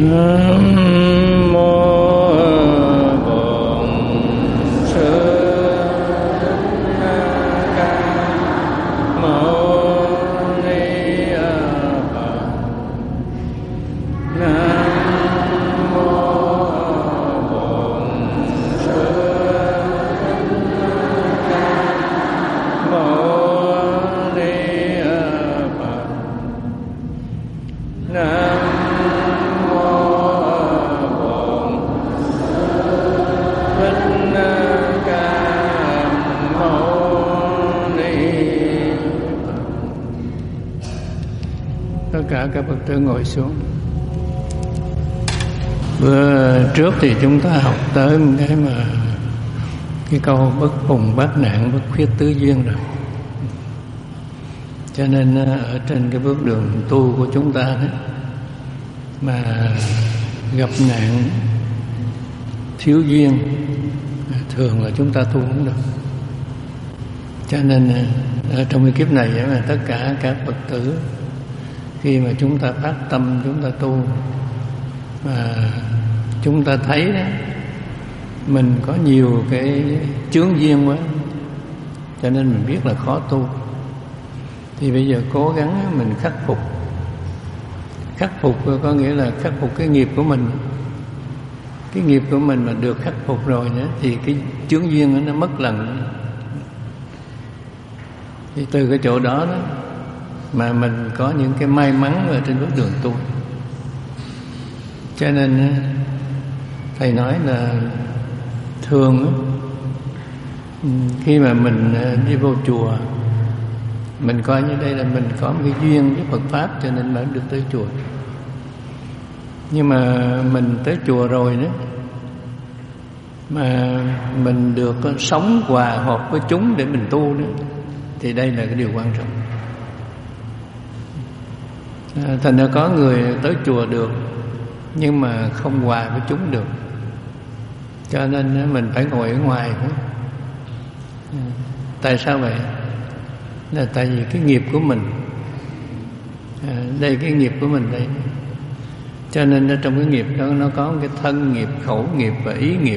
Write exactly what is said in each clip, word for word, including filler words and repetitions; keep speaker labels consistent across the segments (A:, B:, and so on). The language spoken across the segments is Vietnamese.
A: Nam mô Bổn Sư Thích Ca Mâu Ni Phật. Nam mô Bổn Sư Thích Ca Mâu Ni Phật. Nam tất cả các Phật tử ngồi xuống. Bữa trước thì chúng ta học tới cái mà cái câu bất phùng bát nạn bất khuyết tứ duyên rồi. Cho nên ở trên cái bước đường tu của chúng ta đó, mà gặp nạn thiếu duyên thường là chúng ta tu không được. Cho nên ở trong cái kiếp này mà tất cả các Phật tử khi mà chúng ta phát tâm chúng ta tu mà chúng ta thấy đó, mình có nhiều cái chướng duyên quá, cho nên mình biết là khó tu, thì bây giờ cố gắng mình khắc phục. Khắc phục có nghĩa là khắc phục cái nghiệp của mình. Cái nghiệp của mình mà được khắc phục rồi nữa thì cái chướng duyên nó mất lần. Thì từ cái chỗ đó đó mà mình có những cái may mắn ở trên bước đường tu. Cho nên thầy nói là thường khi mà mình đi vô chùa, mình coi như đây là mình có một cái duyên với Phật Pháp, cho nên mới được tới chùa. Nhưng mà mình tới chùa rồi đó, mà mình được sống hòa hợp với chúng để mình tu đó, thì đây là cái điều quan trọng. À, thành ra có người tới chùa được nhưng mà không hòa với chúng được, cho nên mình phải ngồi ở ngoài. À, tại sao vậy? Là tại vì cái nghiệp của mình, à, đây cái nghiệp của mình đây, cho nên trong cái nghiệp đó nó có cái thân nghiệp, khẩu nghiệp và ý nghiệp.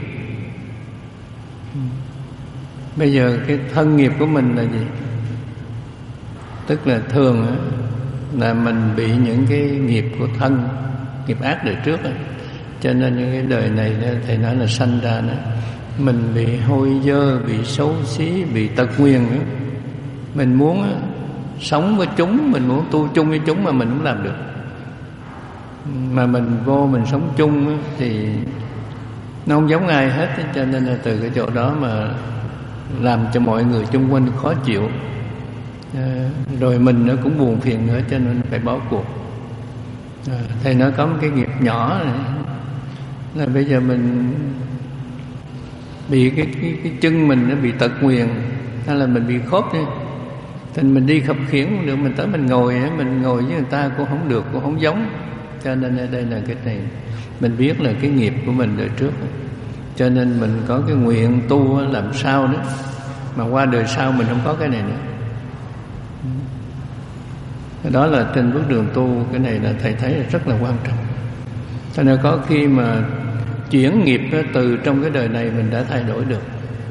A: Bây giờ cái thân nghiệp của mình là gì? Tức là thường á, là mình bị những cái nghiệp của thân, nghiệp ác đời trước á. Cho nên những cái đời này thầy nói là sanh ra đó, mình bị hôi dơ, bị xấu xí, bị tật nguyền nữa. Mình muốn á, sống với chúng, mình muốn tu chung với chúng mà mình không làm được. Mà mình vô mình sống chung á, thì nó không giống ai hết. Cho nên là từ cái chỗ đó mà làm cho mọi người chung quanh khó chịu, à, rồi mình nó cũng buồn phiền nữa, cho nên phải bỏ cuộc. à, Thầy nói có một cái nghiệp nhỏ này, là bây giờ mình bị cái, cái, cái chân mình nó bị tật nguyền, hay là mình bị khớp đi, thì mình đi khập khiễng không được, mình tới mình ngồi mình ngồi với người ta cũng không được, cũng không giống. Cho nên đây là cái này mình biết là cái nghiệp của mình đời trước, cho nên mình có cái nguyện tu làm sao đó mà qua đời sau mình không có cái này nữa. Đó là trên bước đường tu, cái này là thầy thấy là rất là quan trọng. Cho nên có khi mà chuyển nghiệp đó, từ trong cái đời này mình đã thay đổi được.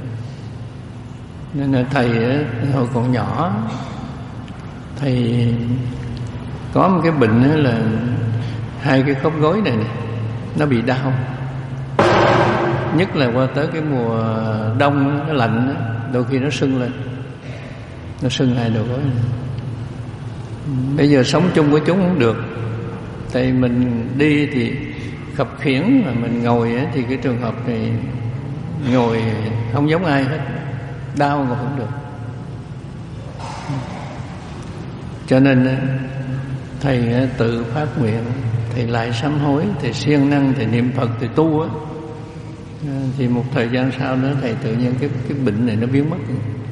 A: Nên là thầy hồi còn nhỏ, thầy có một cái bệnh là hai cái khớp gối này, này nó bị đau. Nhất là qua tới cái mùa đông nó lạnh, đôi khi nó sưng lên, nó sưng hai đầu gối. Bây giờ sống chung với chúng không được, tại mình đi thì khập khiễng, mà mình ngồi thì cái trường hợp này ngồi không giống ai hết, đau mà không được. Cho nên thầy tự phát nguyện, thầy lại sám hối, thầy siêng năng, thầy niệm Phật, thầy tu á, thì một thời gian sau đó thầy tự nhiên cái cái bệnh này nó biến mất.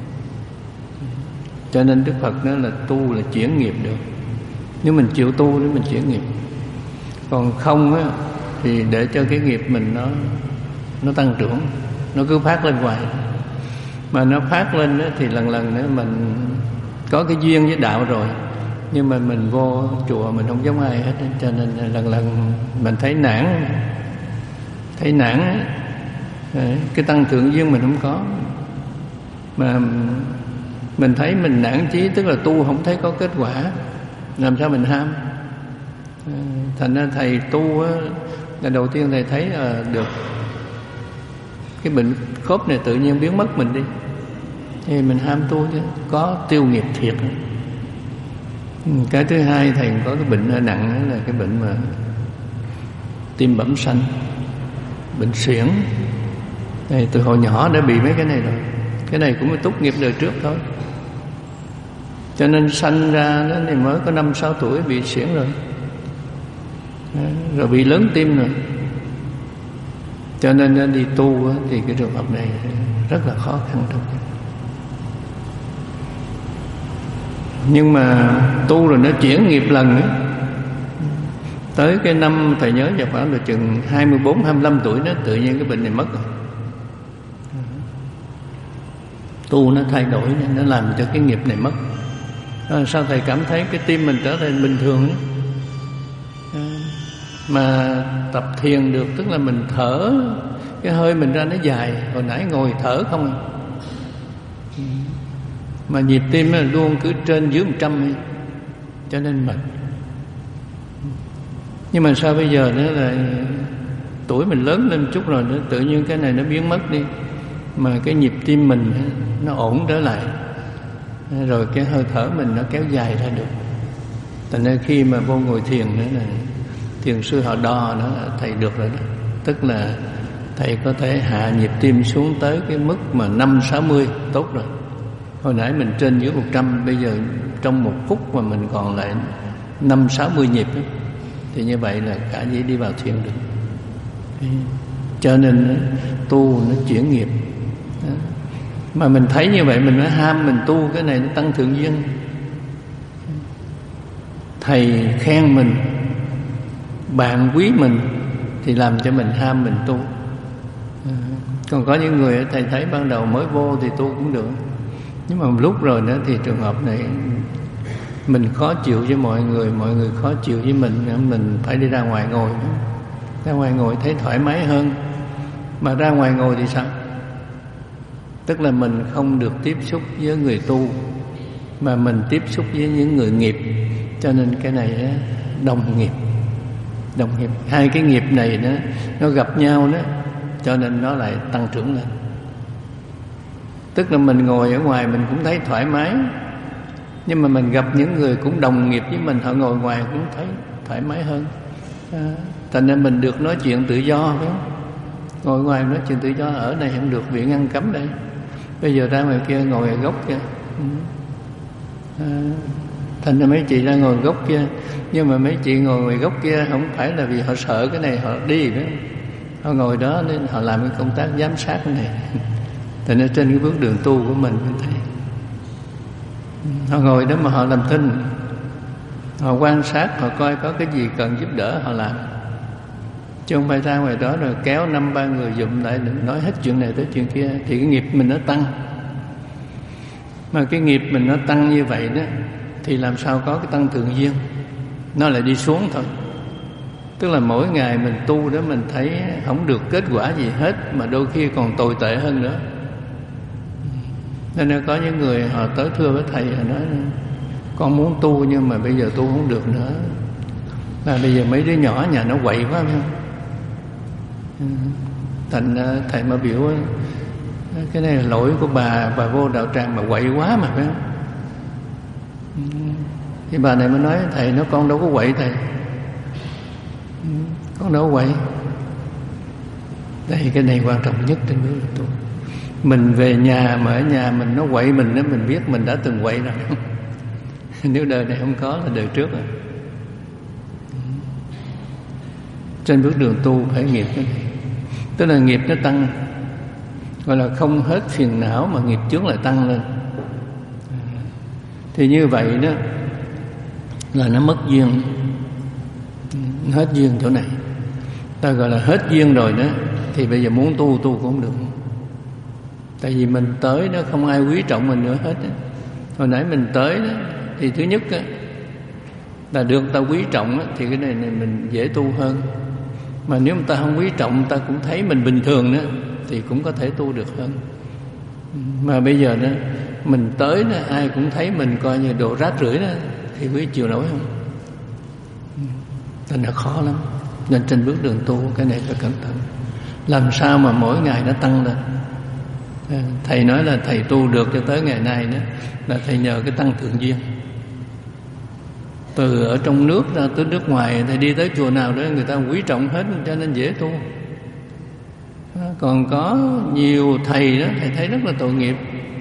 A: Cho nên Đức Phật nói là tu là chuyển nghiệp được. Nếu mình chịu tu để mình chuyển nghiệp, còn không á thì để cho cái nghiệp mình nó nó tăng trưởng, nó cứ phát lên hoài. Mà nó phát lên đó thì lần lần nữa mình có cái duyên với đạo rồi, Nhưng mà mình vô chùa mình không giống ai hết, cho nên lần lần mình thấy nản, thấy nản. Cái tăng thượng duyên mình không có, mà mình thấy mình nản chí, tức là tu không thấy có kết quả, làm sao mình ham. Thành ra thầy tu á, là đầu tiên thầy thấy là được cái bệnh khớp này tự nhiên biến mất mình đi, thì mình ham tu chứ, có tiêu nghiệp thiệt. Cái thứ hai thầy có cái bệnh hơi nặng, là cái bệnh mà tim bẩm sinh, bệnh suyễn. Này, từ hồi nhỏ đã bị mấy cái này rồi. Cái này cũng tốt nghiệp đời trước thôi. Cho nên sanh ra nó thì mới có năm sáu tuổi bị suyễn rồi, rồi bị lớn tim rồi. Cho nên nó đi tu thì cái trường hợp này rất là khó khăn trong. Nhưng mà tu rồi nó chuyển nghiệp lần ấy. Tới cái năm thầy nhớ vào khoảng là chừng hai mươi bốn, hai mươi lăm tuổi, nó tự nhiên cái bệnh này mất rồi. Tu nó thay đổi, nó làm cho cái nghiệp này mất. À, sao thầy cảm thấy cái tim mình trở thành bình thường ấy? À, mà tập thiền được, tức là mình thở, cái hơi mình ra nó dài. Hồi nãy ngồi thở không à. Mà nhịp tim nó luôn cứ trên dưới một trăm ấy. Cho nên mệt. Nhưng mà sao bây giờ nữa là tuổi mình lớn lên chút rồi nữa, tự nhiên cái này nó biến mất đi, mà cái nhịp tim mình nó ổn trở lại, rồi cái hơi thở mình nó kéo dài ra được. Thành ra khi mà vô ngồi thiền nữa là thiền sư họ đo nó, thầy được rồi đó. Tức là thầy có thể hạ nhịp tim xuống tới cái mức mà năm sáu mươi, tốt rồi. Hồi nãy mình trên dưới một trăm, bây giờ trong một phút mà mình còn lại năm sáu mươi nhịp đó. Thì như vậy là cả dĩ đi vào thiền được. Cho nên tu nó chuyển nghiệp. Mà mình thấy như vậy mình mới ham mình tu, cái này nó tăng thượng duyên. Thầy khen mình, bạn quý mình, thì làm cho mình ham mình tu. Còn có những người thầy thấy ban đầu mới vô thì tu cũng được, nhưng mà một lúc rồi nữa thì trường hợp này mình khó chịu với mọi người, mọi người khó chịu với mình, mình phải đi ra ngoài ngồi. Ra ngoài ngồi thấy thoải mái hơn. Mà ra ngoài ngồi thì sao? Tức là mình không được tiếp xúc với người tu, mà mình tiếp xúc với những người nghiệp. Cho nên cái này đồng nghiệp. Đồng nghiệp. Hai cái nghiệp này đó, nó gặp nhau đó, cho nên nó lại tăng trưởng lên. Tức là mình ngồi ở ngoài mình cũng thấy thoải mái, nhưng mà mình gặp những người cũng đồng nghiệp với mình, họ ngồi ngoài cũng thấy thoải mái hơn. À, thành ra mình được nói chuyện tự do, phải không? Ngồi ngoài nói chuyện tự do, ở đây không được, bị ngăn cấm đây. Bây giờ ra ngoài kia ngồi ở góc kia. À, thành ra mấy chị ra ngồi góc kia, nhưng mà mấy chị ngồi ngoài góc kia không phải là vì họ sợ cái này họ đi, phải không? Họ ngồi đó nên họ làm cái công tác giám sát cái này. Thành ra trên cái bước đường tu của mình mình thấy họ ngồi đó mà họ làm thinh, họ quan sát, họ coi có cái gì cần giúp đỡ họ làm, chứ không phải ra ngoài đó rồi kéo năm ba người dụm lại nói hết chuyện này tới chuyện kia. Thì cái nghiệp mình nó tăng. Mà cái nghiệp mình nó tăng như vậy đó, thì làm sao có cái tăng thượng duyên? Nó lại đi xuống thôi. Tức là mỗi ngày mình tu đó mình thấy không được kết quả gì hết, mà đôi khi còn tồi tệ hơn nữa. Nên có những người họ tới thưa với thầy, họ nói con muốn tu nhưng mà bây giờ tu không được nữa, là bây giờ mấy đứa nhỏ nhà nó quậy quá, phải không? Thành thầy mà biểu cái này là lỗi của bà, bà vô đạo tràng mà quậy quá mà, phải không? Thì bà này mới nói thầy, nó con đâu có quậy thầy, con đâu có quậy. Đây cái này quan trọng nhất trên bước tu. Mình về nhà mà ở nhà mình nó quậy mình đó, mình biết mình đã từng quậy rồi. Nếu đời này không có là đời trước rồi. Trên bước đường tu phải nghiệp cái này. Tức là nghiệp nó tăng, gọi là không hết phiền não mà nghiệp chướng lại tăng lên. Thì như vậy đó là nó mất duyên. Hết duyên chỗ này. Ta gọi là hết duyên rồi đó, thì bây giờ muốn tu tu cũng không được. Tại vì mình tới đó không ai quý trọng mình nữa hết. Hồi nãy mình tới đó thì thứ nhất á, là được ta quý trọng á, thì cái này, này mình dễ tu hơn. Mà nếu người ta không quý trọng, ta cũng thấy mình bình thường đó, thì cũng có thể tu được hơn. Mà bây giờ đó mình tới đó, ai cũng thấy mình coi như đồ rác rưởi đó, thì quý chịu nổi không? Nên là khó lắm. Nên trên bước đường tu cái này phải cẩn thận. Làm sao mà mỗi ngày nó tăng lên. Thầy nói là thầy tu được cho tới ngày nay đó là thầy nhờ cái tăng thượng duyên. Từ ở trong nước ra tới nước ngoài, thầy đi tới chùa nào đó người ta quý trọng hết, cho nên dễ tu. Còn có nhiều thầy đó, thầy thấy rất là tội nghiệp,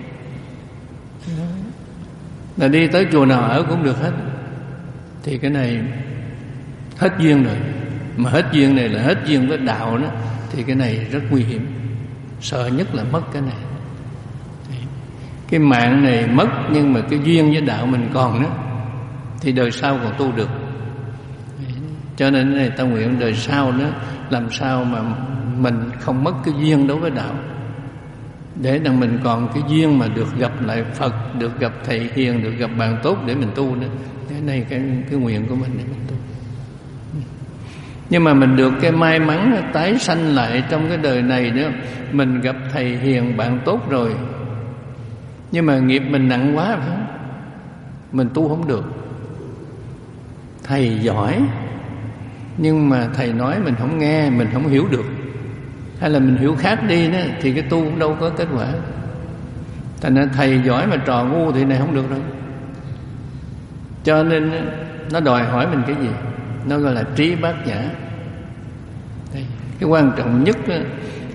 A: là đi tới chùa nào ở cũng được hết. Thì cái này hết duyên rồi. Mà hết duyên này là hết duyên với đạo đó, thì cái này rất nguy hiểm. Sợ nhất là mất cái này. Cái mạng này mất, nhưng mà cái duyên với đạo mình còn đó, thì đời sau còn tu được. Cho nên cái này ta nguyện đời sau đó, làm sao mà mình không mất cái duyên đối với đạo, để rằng mình còn cái duyên mà được gặp lại Phật, được gặp thầy hiền, được gặp bạn tốt để mình tu nữa. Cái này cái, cái nguyện của mình để mình tu. Nhưng mà mình được cái may mắn tái sanh lại trong cái đời này nữa, mình gặp thầy hiền bạn tốt rồi, nhưng mà nghiệp mình nặng quá phải không? Mình tu không được. Thầy giỏi, nhưng mà thầy nói mình không nghe, mình không hiểu được, hay là mình hiểu khác đi đó, thì cái tu cũng đâu có kết quả. Thành ra thầy giỏi mà trò ngu thì này không được đâu. Cho nên nó đòi hỏi mình cái gì? Nó gọi là trí bát nhã. Đây, cái quan trọng nhất đó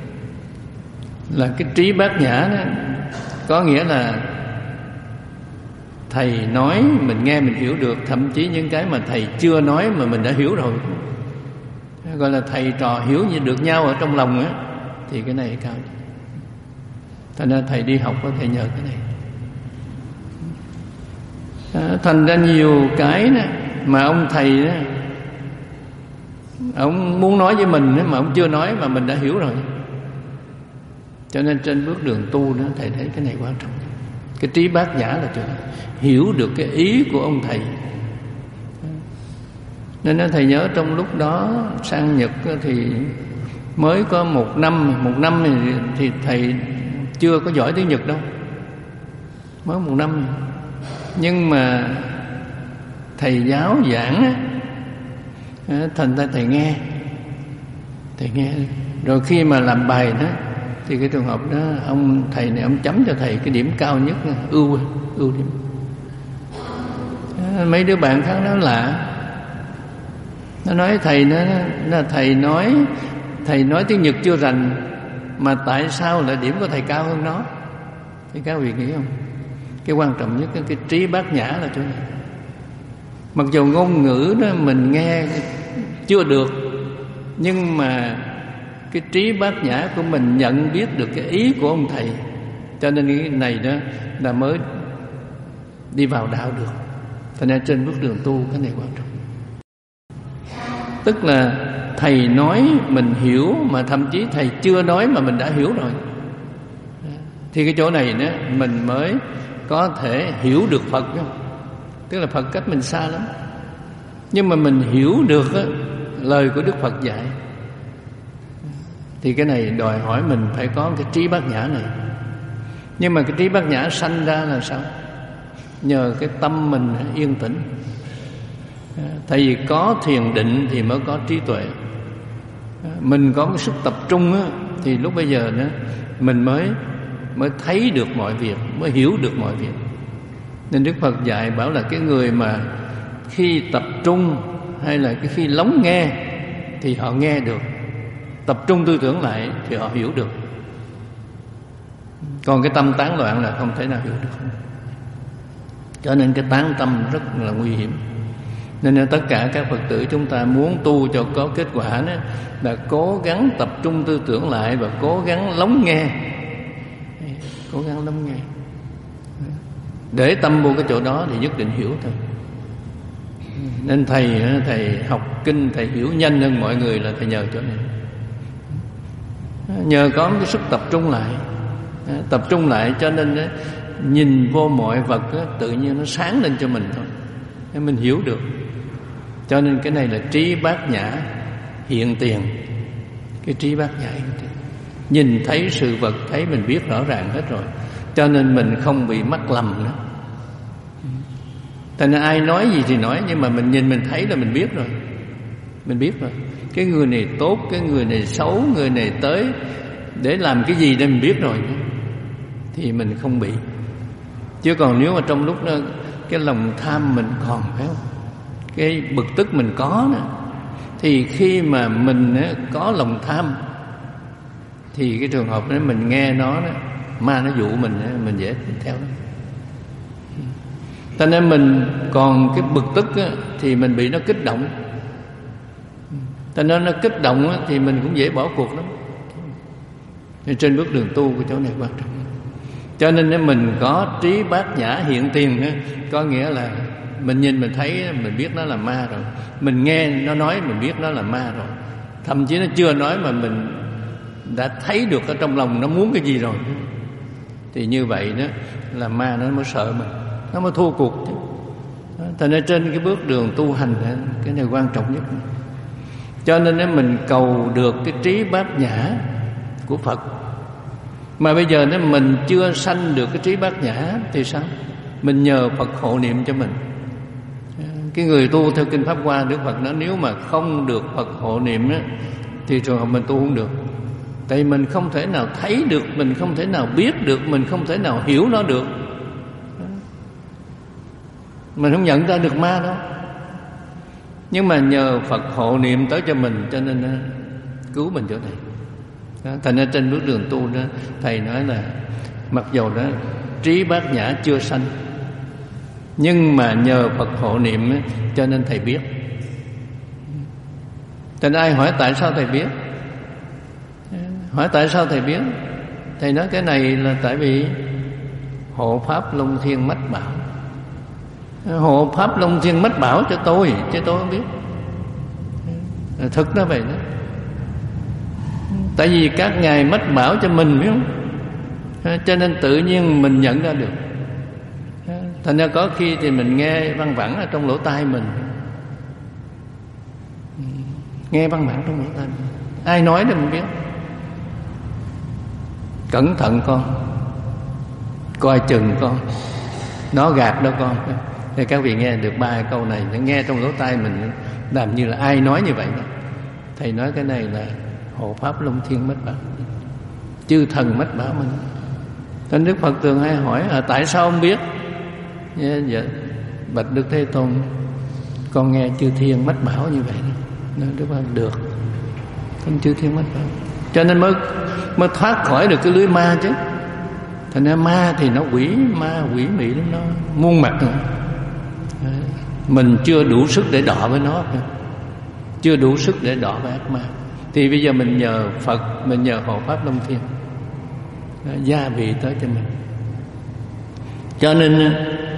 A: là cái trí bát nhã đó, có nghĩa là thầy nói mình nghe mình hiểu được, thậm chí những cái mà thầy chưa nói mà mình đã hiểu rồi, gọi là thầy trò hiểu như được nhau ở trong lòng á, thì cái này cao. Thành ra thầy đi học có thể nhờ cái này. À, thành ra nhiều cái đó mà ông thầy đó, ông muốn nói với mình đó, mà ông chưa nói mà mình đã hiểu rồi. Cho nên trên bước đường tu đó, thầy thấy cái này quan trọng. Cái trí bát nhã là chỗ này, hiểu được cái ý của ông thầy. Nên thầy nhớ trong lúc đó sang Nhật thì mới có một năm, một năm thì, thì thầy chưa có giỏi tiếng Nhật đâu, mới một năm. Nhưng mà thầy giáo giảng á, thành ra thầy nghe, thầy nghe. Rồi khi mà làm bài đó, thì cái trường hợp đó ông thầy này ông chấm cho thầy cái điểm cao nhất, ưu ưu điểm. Mấy đứa bạn khác nó lạ, nó nói thầy nó, nó thầy nói thầy nói tiếng Nhật chưa rành, mà tại sao lại điểm của thầy cao hơn nó? Thì các vị nghĩ không? Cái quan trọng nhất cái, cái trí bát nhã là chỗ này. Mặc dù ngôn ngữ đó mình nghe chưa được, nhưng mà cái trí bát nhã của mình nhận biết được cái ý của ông thầy, cho nên cái này đó là mới đi vào đạo được. Cho nên trên bước đường tu cái này quan trọng. Tức là thầy nói mình hiểu, mà thậm chí thầy chưa nói mà mình đã hiểu rồi, thì cái chỗ này đó mình mới có thể hiểu được Phật. Tức là Phật cách mình xa lắm, nhưng mà mình hiểu được đó, lời của Đức Phật dạy. Thì cái này đòi hỏi mình phải có cái trí bát nhã này. Nhưng mà cái trí bát nhã sanh ra là sao? Nhờ cái tâm mình yên tĩnh. Tại vì có thiền định thì mới có trí tuệ. Mình có cái sức tập trung á, thì lúc bây giờ đó mình mới mới thấy được mọi việc, mới hiểu được mọi việc. Nên Đức Phật dạy bảo là cái người mà khi tập trung hay là cái khi lắng nghe thì họ nghe được, tập trung tư tưởng lại thì họ hiểu được. Còn cái tâm tán loạn là không thể nào hiểu được. Cho nên cái tán tâm rất là nguy hiểm. Nên là tất cả các Phật tử chúng ta muốn tu cho có kết quả đó, là cố gắng tập trung tư tưởng lại và cố gắng lắng nghe, cố gắng lắng nghe. Để tâm vô cái chỗ đó thì nhất định hiểu thôi. Nên thầy thầy học kinh, thầy hiểu nhanh hơn mọi người là thầy nhờ chỗ này. Nhờ có cái sức tập trung lại, tập trung lại cho nên nhìn vô mọi vật đó, tự nhiên nó sáng lên cho mình thôi, mình hiểu được. Cho nên cái này là trí bát nhã hiện tiền. Cái trí bát nhã hiện tiền, nhìn thấy sự vật, thấy mình biết rõ ràng hết rồi, cho nên mình không bị mắc lầm nữa. Thành ra ai nói gì thì nói, nhưng mà mình nhìn mình thấy là mình biết rồi. Mình biết rồi, cái người này tốt, cái người này xấu, người này tới để làm cái gì để mình biết rồi, thì mình không bị. Chứ còn nếu mà trong lúc đó cái lòng tham mình còn, phải không, cái bực tức mình có nữa, thì khi mà mình có lòng tham thì cái trường hợp đó mình nghe nó đó, ma nó dụ mình, mình dễ theo nó. Cho nên mình còn cái bực tức á, thì mình bị nó kích động. Cho nên nó kích động á, thì mình cũng dễ bỏ cuộc lắm. Nên trên bước đường tu của chỗ này quan trọng. Cho nên nếu mình có trí bát nhã hiện tiền á, có nghĩa là mình nhìn mình thấy mình biết nó là ma rồi, mình nghe nó nói mình biết nó là ma rồi, thậm chí nó chưa nói mà mình đã thấy được ở trong lòng nó muốn cái gì rồi, thì như vậy đó là ma nó mới sợ mình, nó mới thua cuộc. Thành ra trên cái bước đường tu hành, cái này quan trọng nhất. Cho nên nếu mình cầu được cái trí bát nhã của Phật, mà bây giờ nếu mình chưa sanh được cái trí bát nhã thì sao? Mình nhờ Phật hộ niệm cho mình. Cái người tu theo Kinh Pháp Hoa, Đức Phật nói nếu mà không được Phật hộ niệm á, thì trường hợp mình tu không được. Tại mình không thể nào thấy được, mình không thể nào biết được, mình không thể nào hiểu nó được. Mình không nhận ra được ma đâu. Nhưng mà nhờ Phật hộ niệm tới cho mình, cho nên uh, cứu mình chỗ này. Đó, thành ra trên bước đường tu đó, thầy nói là mặc dầu đó trí bát nhã chưa sanh, nhưng mà nhờ Phật hộ niệm á, cho nên thầy biết. Thành ai hỏi tại sao thầy biết, hỏi tại sao thầy biết, thầy nói cái này là tại vì hộ pháp Long Thiên mách bảo. Hộ pháp Long Thiên mách bảo cho tôi, chứ tôi không biết. Thực nó vậy đó. Tại vì các ngài mách bảo cho mình, biết không? Cho nên tự nhiên mình nhận ra được. Thành ra có khi thì mình nghe văng vẳng ở trong lỗ tai mình, nghe văng vẳng trong lỗ tai mình. Ai nói thì mình biết. Cẩn thận con, coi chừng con, nó gạt đó con. Thì các vị nghe được ba câu này, nghe trong lỗ tai mình làm như là ai nói như vậy đó. Thầy nói cái này là hộ pháp Long Thiên mách bảo, chư thần mách bảo mình. Nên Đức Phật thường hay hỏi à, tại sao ông biết? Dạ, bạch Đức Thế Tôn, con nghe chư thiên mách bảo như vậy đó. Nên Đức Phật được, con chư thiên mách bảo, cho nên mới mới thoát khỏi được cái lưới ma chứ. Thành ra ma thì nó quỷ, ma quỷ mị lắm, nó muôn mặt nữa. Mình chưa đủ sức để đọ với nó, chưa đủ sức để đọ với ác ma. Thì bây giờ mình nhờ Phật, mình nhờ hộ pháp Long Thiên gia vị tới cho mình. Cho nên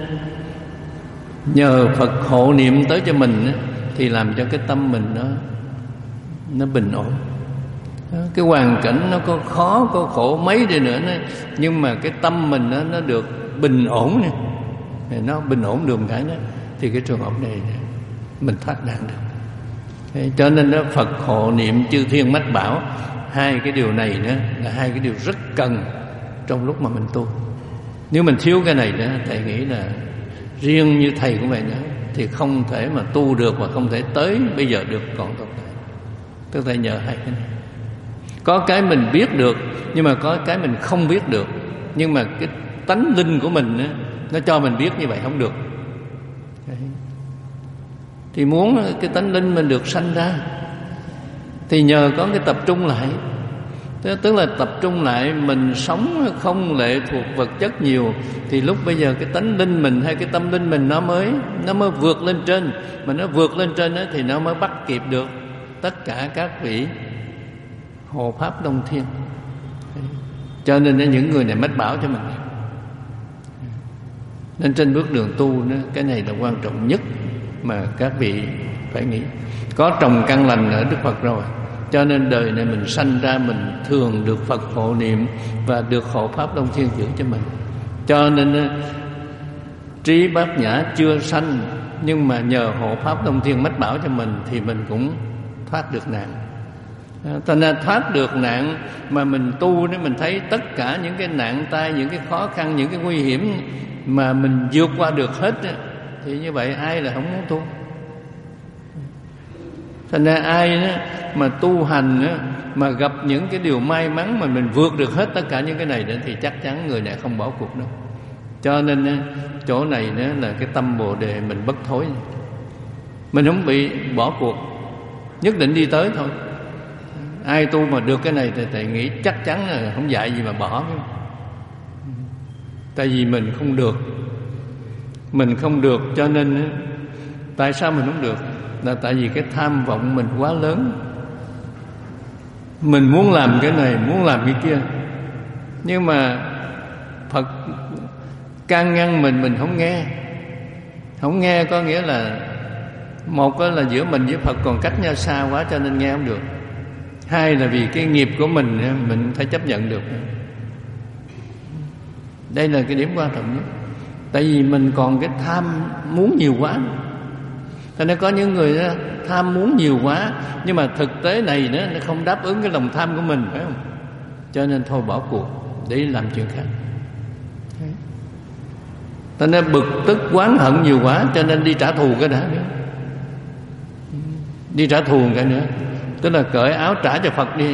A: nhờ Phật hộ niệm tới cho mình thì làm cho cái tâm mình nó nó bình ổn. Cái hoàn cảnh nó có khó, có khổ mấy đi nữa nó, nhưng mà cái tâm mình nó, nó được bình ổn nè, nó bình ổn được một cái đó, thì cái trường hợp này mình thoát nạn được. Thế cho nên đó, Phật hộ niệm chư thiên mách bảo, hai cái điều này đó là hai cái điều rất cần trong lúc mà mình tu. Nếu mình thiếu cái này đó, thầy nghĩ là riêng như thầy của mình đó, thì không thể mà tu được và không thể tới bây giờ được còn tồn tại. Tức là nhờ hai cái này. Có cái mình biết được, nhưng mà có cái mình không biết được. Nhưng mà cái tánh linh của mình đó, nó cho mình biết như vậy không được. Thì muốn cái tánh linh mình được sanh ra, thì nhờ có cái tập trung lại. Tức là tập trung lại, mình sống không lệ thuộc vật chất nhiều, thì lúc bây giờ cái tánh linh mình hay cái tâm linh mình nó mới nó mới vượt lên trên. Mà nó vượt lên trên đó, thì nó mới bắt kịp được tất cả các vị hộ pháp Long Thiên. Cho nên những người này mách bảo cho mình. Nên trên bước đường tu đó, cái này là quan trọng nhất mà các vị phải nghĩ. Có trồng căn lành ở Đức Phật rồi, cho nên đời này mình sanh ra mình thường được Phật hộ niệm và được hộ pháp Long Thiên giữ cho mình. Cho nên trí bát nhã chưa sanh nhưng mà nhờ hộ pháp Long Thiên mách bảo cho mình thì mình cũng thoát được nạn. Thành ra thoát được nạn mà mình tu để mình thấy tất cả những cái nạn tai, những cái khó khăn, những cái nguy hiểm mà mình vượt qua được hết, thì như vậy ai là không muốn tu. Thành ra ai đó mà tu hành đó, mà gặp những cái điều may mắn mà mình vượt được hết tất cả những cái này đó, thì chắc chắn người này không bỏ cuộc đâu. Cho nên chỗ này đó là cái tâm Bồ Đề mình bất thối, mình không bị bỏ cuộc, nhất định đi tới thôi. Ai tu mà được cái này thì thầy nghĩ chắc chắn là không dạy gì mà bỏ. Tại vì mình không được, mình không được cho nên tại sao mình không được? Là tại vì cái tham vọng mình quá lớn. Mình muốn làm cái này, muốn làm cái kia, nhưng mà Phật can ngăn mình, mình không nghe. Không nghe có nghĩa là một là giữa mình với Phật còn cách nhau xa quá cho nên nghe không được. Hai là vì cái nghiệp của mình mình phải chấp nhận được. Đây là cái điểm quan trọng nhất. Tại vì mình còn cái tham muốn nhiều quá. Cho nên có những người đó, tham muốn nhiều quá, nhưng mà thực tế này đó, nó không đáp ứng cái lòng tham của mình, phải không? Cho nên thôi bỏ cuộc để làm chuyện khác. Cho nên bực tức oán hận nhiều quá, cho nên đi trả thù cái đã nữa. Đi trả thù cái nữa, tức là cởi áo trả cho Phật đi,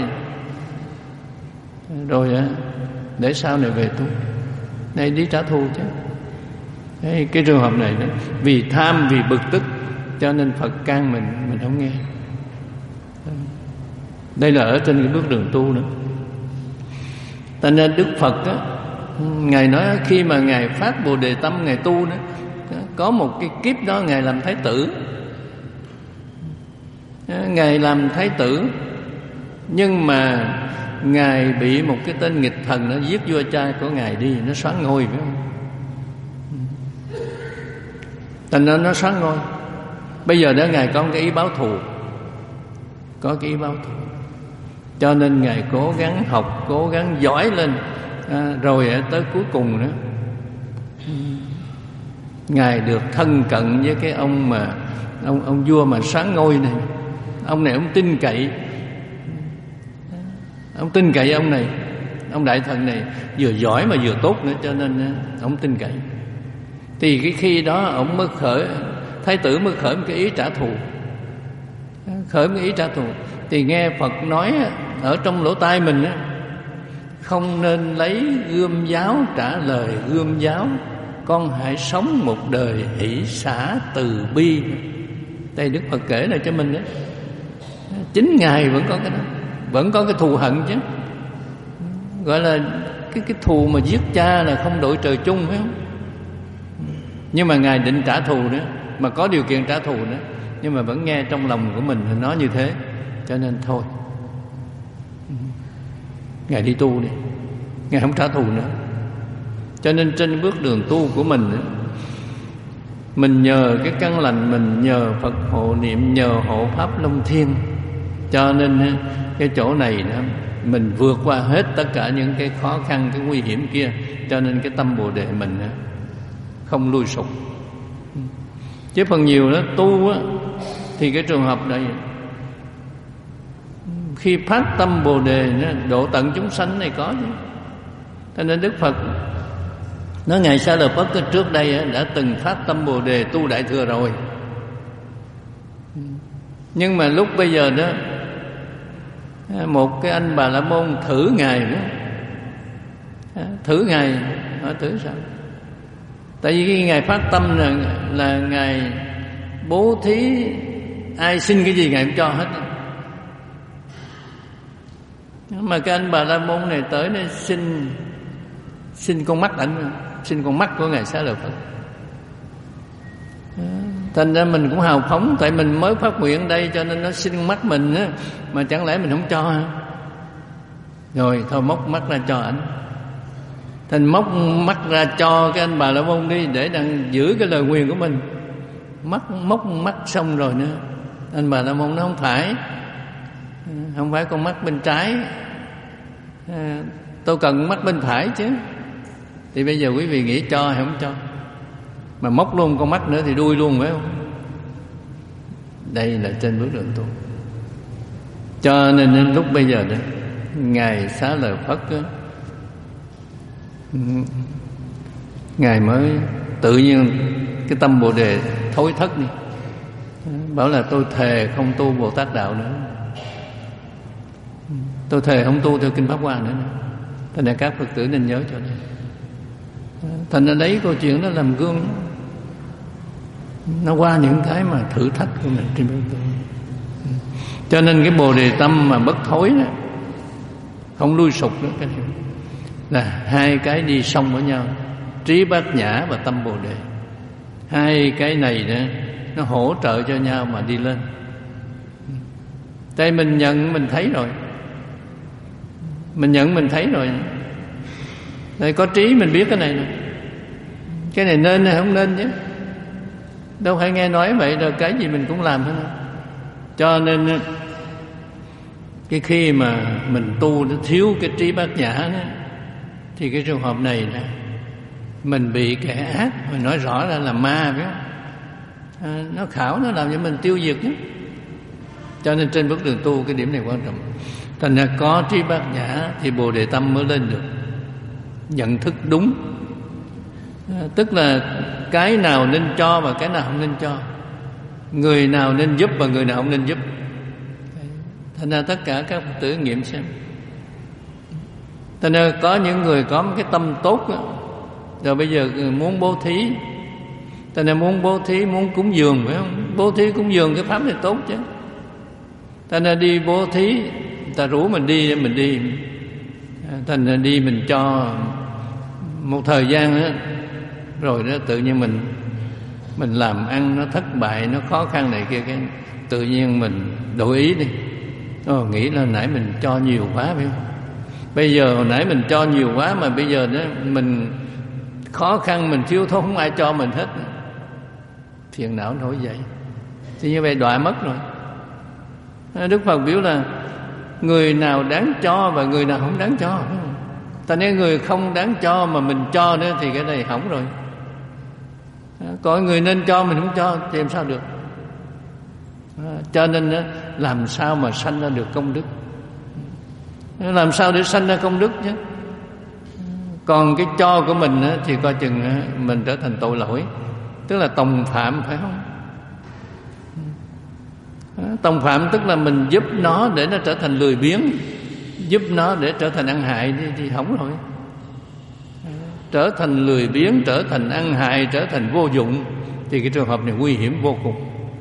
A: rồi để sau này về tu. Này đi trả thù chứ. Đấy, cái trường hợp này đó, vì tham, vì bực tức cho nên Phật can mình, mình không nghe. Đây là ở trên cái bước đường tu nữa. Cho nên Đức Phật đó, Ngài nói khi mà Ngài phát Bồ Đề tâm, Ngài tu đó, có một cái kiếp đó Ngài làm Thái tử. Ngài làm Thái tử, nhưng mà Ngài bị một cái tên nghịch thần nó giết vua cha của Ngài đi, nó soán ngôi, phải không? Thành ra nó soán ngôi. Bây giờ đó Ngài có cái ý báo thù, có cái ý báo thù, cho nên Ngài cố gắng học, cố gắng giỏi lên, à, rồi tới cuối cùng đó Ngài được thân cận với cái ông mà ông ông vua mà soán ngôi này. Ông này ông tin cậy, ông tin cậy ông này, ông đại thần này vừa giỏi mà vừa tốt nữa, cho nên ông tin cậy. Thì cái khi đó ông mới khởi, Thái tử mới khởi một cái ý trả thù, khởi một cái ý trả thù. Thì nghe Phật nói ở trong lỗ tai mình á, không nên lấy gươm giáo trả lời gươm giáo, con hãy sống một đời hỷ xả từ bi. Đây Đức Phật kể lại cho mình đó. Chính Ngài vẫn có cái đó, vẫn có cái thù hận chứ. Gọi là cái cái thù mà giết cha là không đội trời chung, phải không? Nhưng mà Ngài định trả thù nữa, mà có điều kiện trả thù nữa, nhưng mà vẫn nghe trong lòng của mình nói như thế, cho nên thôi Ngài đi tu đi, Ngài không trả thù nữa. Cho nên trên bước đường tu của mình nữa, mình nhờ cái căn lành, mình nhờ Phật hộ niệm, nhờ hộ pháp Long Thiên, cho nên cái chỗ này đó, mình vượt qua hết tất cả những cái khó khăn, cái nguy hiểm kia. Cho nên cái tâm Bồ Đề mình đó, không lui sụp. Chứ phần nhiều đó tu á, thì cái trường hợp này khi phát tâm Bồ Đề nó độ tận chúng sanh này có chứ. Cho nên Đức Phật nói Ngài Sa Lợi Phất trước đây đã từng phát tâm Bồ Đề tu Đại Thừa rồi. Nhưng mà lúc bây giờ đó, một cái anh Bà La Môn thử Ngài đó, thử Ngài, hỏi thử sao? Tại vì khi Ngài phát tâm là, là Ngài bố thí, ai xin cái gì Ngài cũng cho hết. Mà cái anh Bà La Môn này tới đây xin xin con mắt ảnh, xin con mắt của Ngài Xá Lợi Phất. Thành ra mình cũng hào phóng, tại mình mới phát nguyện đây, cho nên nó xin con mắt mình á, mà chẳng lẽ mình không cho hả? Rồi thôi móc mắt ra cho ảnh. Thành móc mắt ra cho cái anh Bà La Môn đi, để đang giữ cái lời nguyền của mình. Mắt móc mắt xong rồi nữa, anh Bà La Môn nó không phải, không phải con mắt bên trái, à, tôi cần mắt bên phải chứ. Thì bây giờ quý vị nghĩ cho hay không cho? mà móc luôn con mắt nữa thì đuôi luôn, phải không? Đây là trên bước đường tu. Cho nên đến lúc bây giờ đó, Ngài xá lời Phất đó, Ngài mới tự nhiên cái tâm Bồ Đề thối thất đi, bảo là tôi thề không tu Bồ Tát đạo nữa, tôi thề không tu theo kinh Pháp Hoa nữa. Thành ra các Phật tử nên nhớ cho đây. Thành ra đấy câu chuyện đó làm gương đó. Nó qua những cái mà thử thách của mình trên bước tu. Cho nên cái Bồ Đề tâm mà bất thối đó, không lui sụp nữa, cái này là hai cái đi song với nhau, trí bát nhã và tâm Bồ Đề. Hai cái này đó, nó hỗ trợ cho nhau mà đi lên. Tại mình nhận mình thấy rồi, mình nhận mình thấy rồi. Đây có trí mình biết cái này rồi. Cái này nên hay không nên chứ. Đâu phải nghe nói vậy rồi cái gì mình cũng làm hết. Cho nên cái khi mà mình tu nó thiếu cái trí bát nhã đó, thì cái trường hợp này nè, mình bị kẻ ác, mình nói rõ ra là ma, phải không? À, nó khảo, nó làm cho mình tiêu diệt chứ. Cho nên trên bước đường tu cái điểm này quan trọng. Thành ra có trí bát nhã thì Bồ Đề tâm mới lên được, nhận thức đúng. À, tức là cái nào nên cho và cái nào không nên cho, người nào nên giúp và người nào không nên giúp. Thành ra tất cả các Phật tử nghiệm xem. Thành ra có những người có một cái tâm tốt đó, rồi bây giờ muốn bố thí, thành ra muốn bố thí, muốn cúng dường, phải không? Bố thí cúng dường cái pháp này tốt chứ. Thành ra đi bố thí, người ta rủ mình đi, mình đi. Thành ra đi mình cho một thời gian đó, rồi đó tự nhiên mình mình làm ăn nó thất bại, nó khó khăn này kia, cái tự nhiên mình đổi ý đi. Ồ, nghĩ là nãy mình cho nhiều quá, phải không? Bây giờ hồi nãy mình cho nhiều quá mà bây giờ đó mình khó khăn, mình thiếu thốn, không ai cho mình hết. Phiền não nổi dậy, thì như vậy đọa mất rồi. Đức Phật biểu là người nào đáng cho và người nào không đáng cho. Ta nếu người không đáng cho mà mình cho nữa thì cái này hỏng rồi. Có người nên cho mình không cho thì làm sao được. Cho nên làm sao mà sanh ra được công đức, làm sao để sanh ra công đức chứ. Còn cái cho của mình thì coi chừng mình trở thành tội lỗi, tức là tòng phạm, phải không? Tòng phạm tức là mình giúp nó để nó trở thành lười biếng, giúp nó để trở thành ăn hại thì, thì hỏng rồi. Trở thành lười biếng, trở thành ăn hại, trở thành vô dụng thì cái trường hợp này nguy hiểm vô cùng.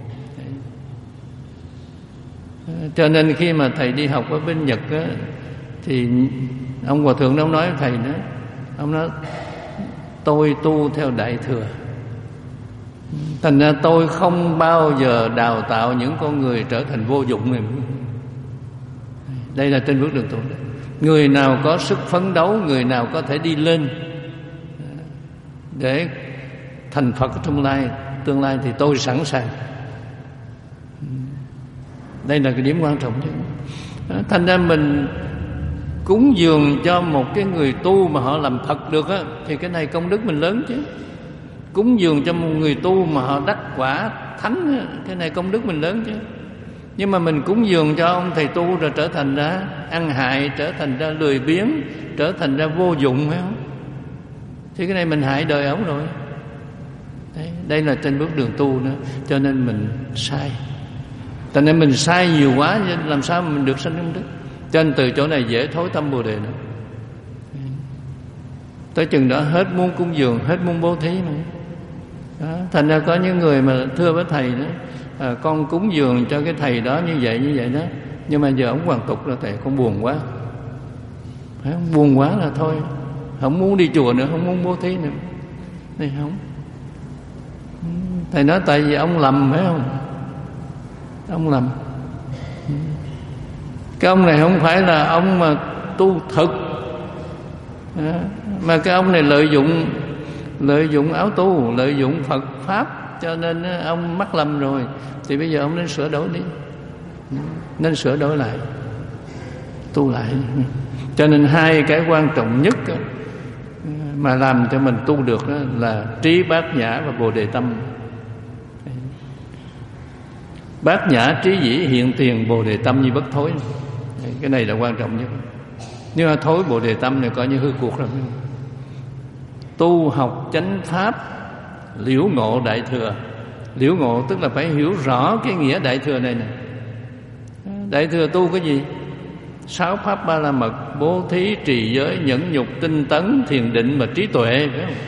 A: Cho nên khi mà thầy đi học ở bên Nhật á, thì ông Hòa Thượng ông nói với thầy đó, ông nói tôi tu theo Đại Thừa, thành ra tôi không bao giờ đào tạo những con người trở thành vô dụng này. Đây là trên bước đường tu. Người nào có sức phấn đấu, người nào có thể đi lên để thành Phật trong lai tương lai thì tôi sẵn sàng. Đây là cái điểm quan trọng chứ. Thành ra mình cúng dường cho một cái người tu mà họ làm Phật được á, thì cái này công đức mình lớn chứ. Cúng dường cho một người tu mà họ đắc quả thánh á, cái này công đức mình lớn chứ. Nhưng mà mình cúng dường cho ông thầy tu rồi trở thành ra ăn hại, trở thành ra lười biếng, trở thành ra vô dụng, phải không? Thì cái này mình hại đời ổng rồi. Đấy, đây là trên bước đường tu nữa. Cho nên mình sai. Cho nên mình sai nhiều quá, làm sao mà mình được sanh công đức. Cho nên từ chỗ này dễ thối tâm Bồ Đề nữa. Tới chừng đó hết muốn cúng dường, hết muốn bố thí nữa. Đó, thành ra có những người mà thưa với thầy đó, à, con cúng dường cho cái thầy đó như vậy như vậy đó, nhưng mà giờ ông hoàn tục là thầy con buồn quá, phải không? Buồn quá là thôi, không muốn đi chùa nữa, không muốn bố thí nữa. Này không, thầy nói tại vì ông lầm, phải không? Ông lầm. Cái ông này không phải là ông mà tu thực, à, mà cái ông này lợi dụng lợi dụng áo tu, lợi dụng Phật pháp, cho nên ông mắc lầm rồi. Thì bây giờ ông nên sửa đổi đi, nên sửa đổi lại, tu lại. Cho nên hai cái quan trọng nhất mà làm cho mình tu được đó là trí bát nhã và bồ đề tâm. Bát nhã trí dĩ hiện tiền, bồ đề tâm như bất thối. Cái này là quan trọng nhất. Nhưng mà thối bồ đề tâm này coi như hư cuộc rồi. Tu học chánh pháp, liễu ngộ đại thừa. Liễu ngộ tức là phải hiểu rõ cái nghĩa đại thừa này nè. Đại thừa tu cái gì? Sáu pháp ba la mật, bố thí, trì giới, nhẫn nhục, tinh tấn, thiền định và trí tuệ, phải không?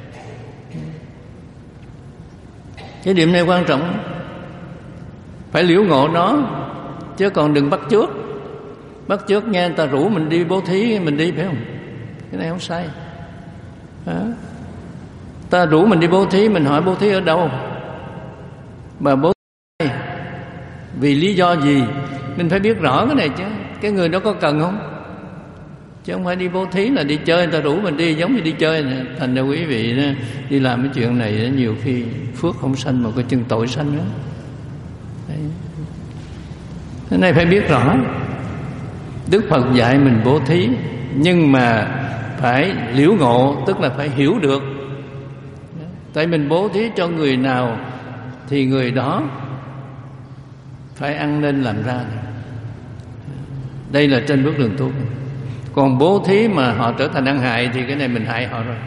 A: Cái điểm này quan trọng, phải liễu ngộ nó, chứ còn đừng bắt chước. Bắt chước nghe người ta rủ mình đi bố thí, mình đi, phải không? Cái này không sai. Đó. Ta rủ mình đi bố thí, mình hỏi bố thí ở đâu, mà bố thí vì lý do gì, mình phải biết rõ cái này chứ. Cái người đó có cần không? Chứ không phải đi bố thí là đi chơi, người ta rủ mình đi giống như đi chơi này. Thành ra quý vị đó, đi làm cái chuyện này đó, nhiều khi phước không sanh mà cái chân tội sanh đó. Đấy. Cái này phải biết rõ. Đức Phật dạy mình bố thí, nhưng mà phải liễu ngộ, tức là phải hiểu được. Tại mình bố thí cho người nào thì người đó phải ăn nên làm ra. Đây là trên bước đường tu. Còn bố thí mà họ trở thành ăn hại thì cái này mình hại họ rồi.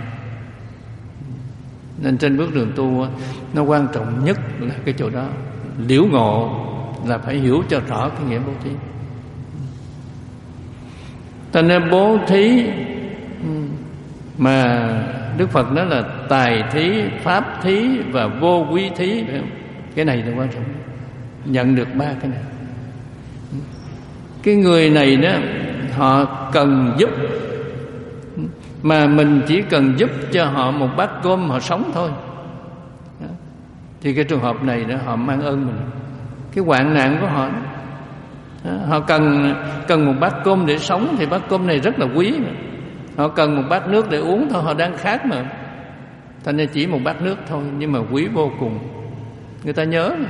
A: Nên trên bước đường tu nó quan trọng nhất là cái chỗ đó. Liễu ngộ là phải hiểu cho rõ cái nghĩa bố thí. Cho nên bố thí mà Đức Phật nói là tài thí, pháp thí và vô quý thí. Cái này là quan trọng. Nhận được ba cái này. Cái người này đó họ cần giúp, mà mình chỉ cần giúp cho họ một bát cơm họ sống thôi, thì cái trường hợp này đó họ mang ơn mình. Cái hoạn nạn của họ đó, họ cần cần một bát cơm để sống thì bát cơm này rất là quý mà. Họ cần một bát nước để uống thôi, họ đang khát mà. Thành ra chỉ một bát nước thôi nhưng mà quý vô cùng. Người ta nhớ này.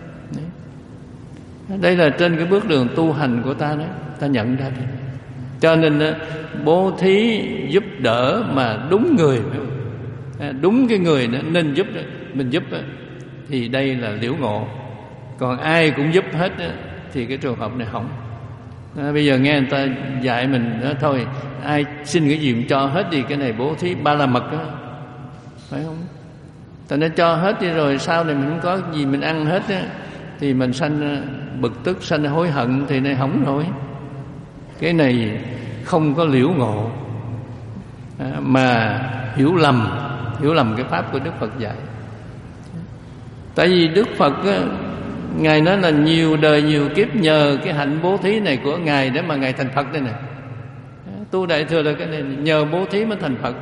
A: Đây là trên cái bước đường tu hành của ta đó, ta nhận ra đi. Cho nên bố thí giúp đỡ mà đúng người, đúng cái người đó, nên giúp đó, mình giúp đó, thì đây là liễu ngộ. Còn ai cũng giúp hết đó, thì cái trường hợp này hỏng. À, bây giờ nghe người ta dạy mình đó, thôi ai xin cái gì cũng cho hết đi, cái này bố thí ba la mật đó, phải không? Ta nó cho hết đi rồi sau này mình không có gì mình ăn hết đó, thì mình sanh bực tức, sanh hối hận thì này hỏng rồi. Cái này không có liễu ngộ, à, mà hiểu lầm, hiểu lầm cái pháp của Đức Phật dạy. Tại vì Đức Phật á, Ngài nói là nhiều đời nhiều kiếp nhờ cái hạnh bố thí này của Ngài để mà Ngài thành Phật đây nè. Tu Đại Thừa là cái này, nhờ bố thí mới thành Phật.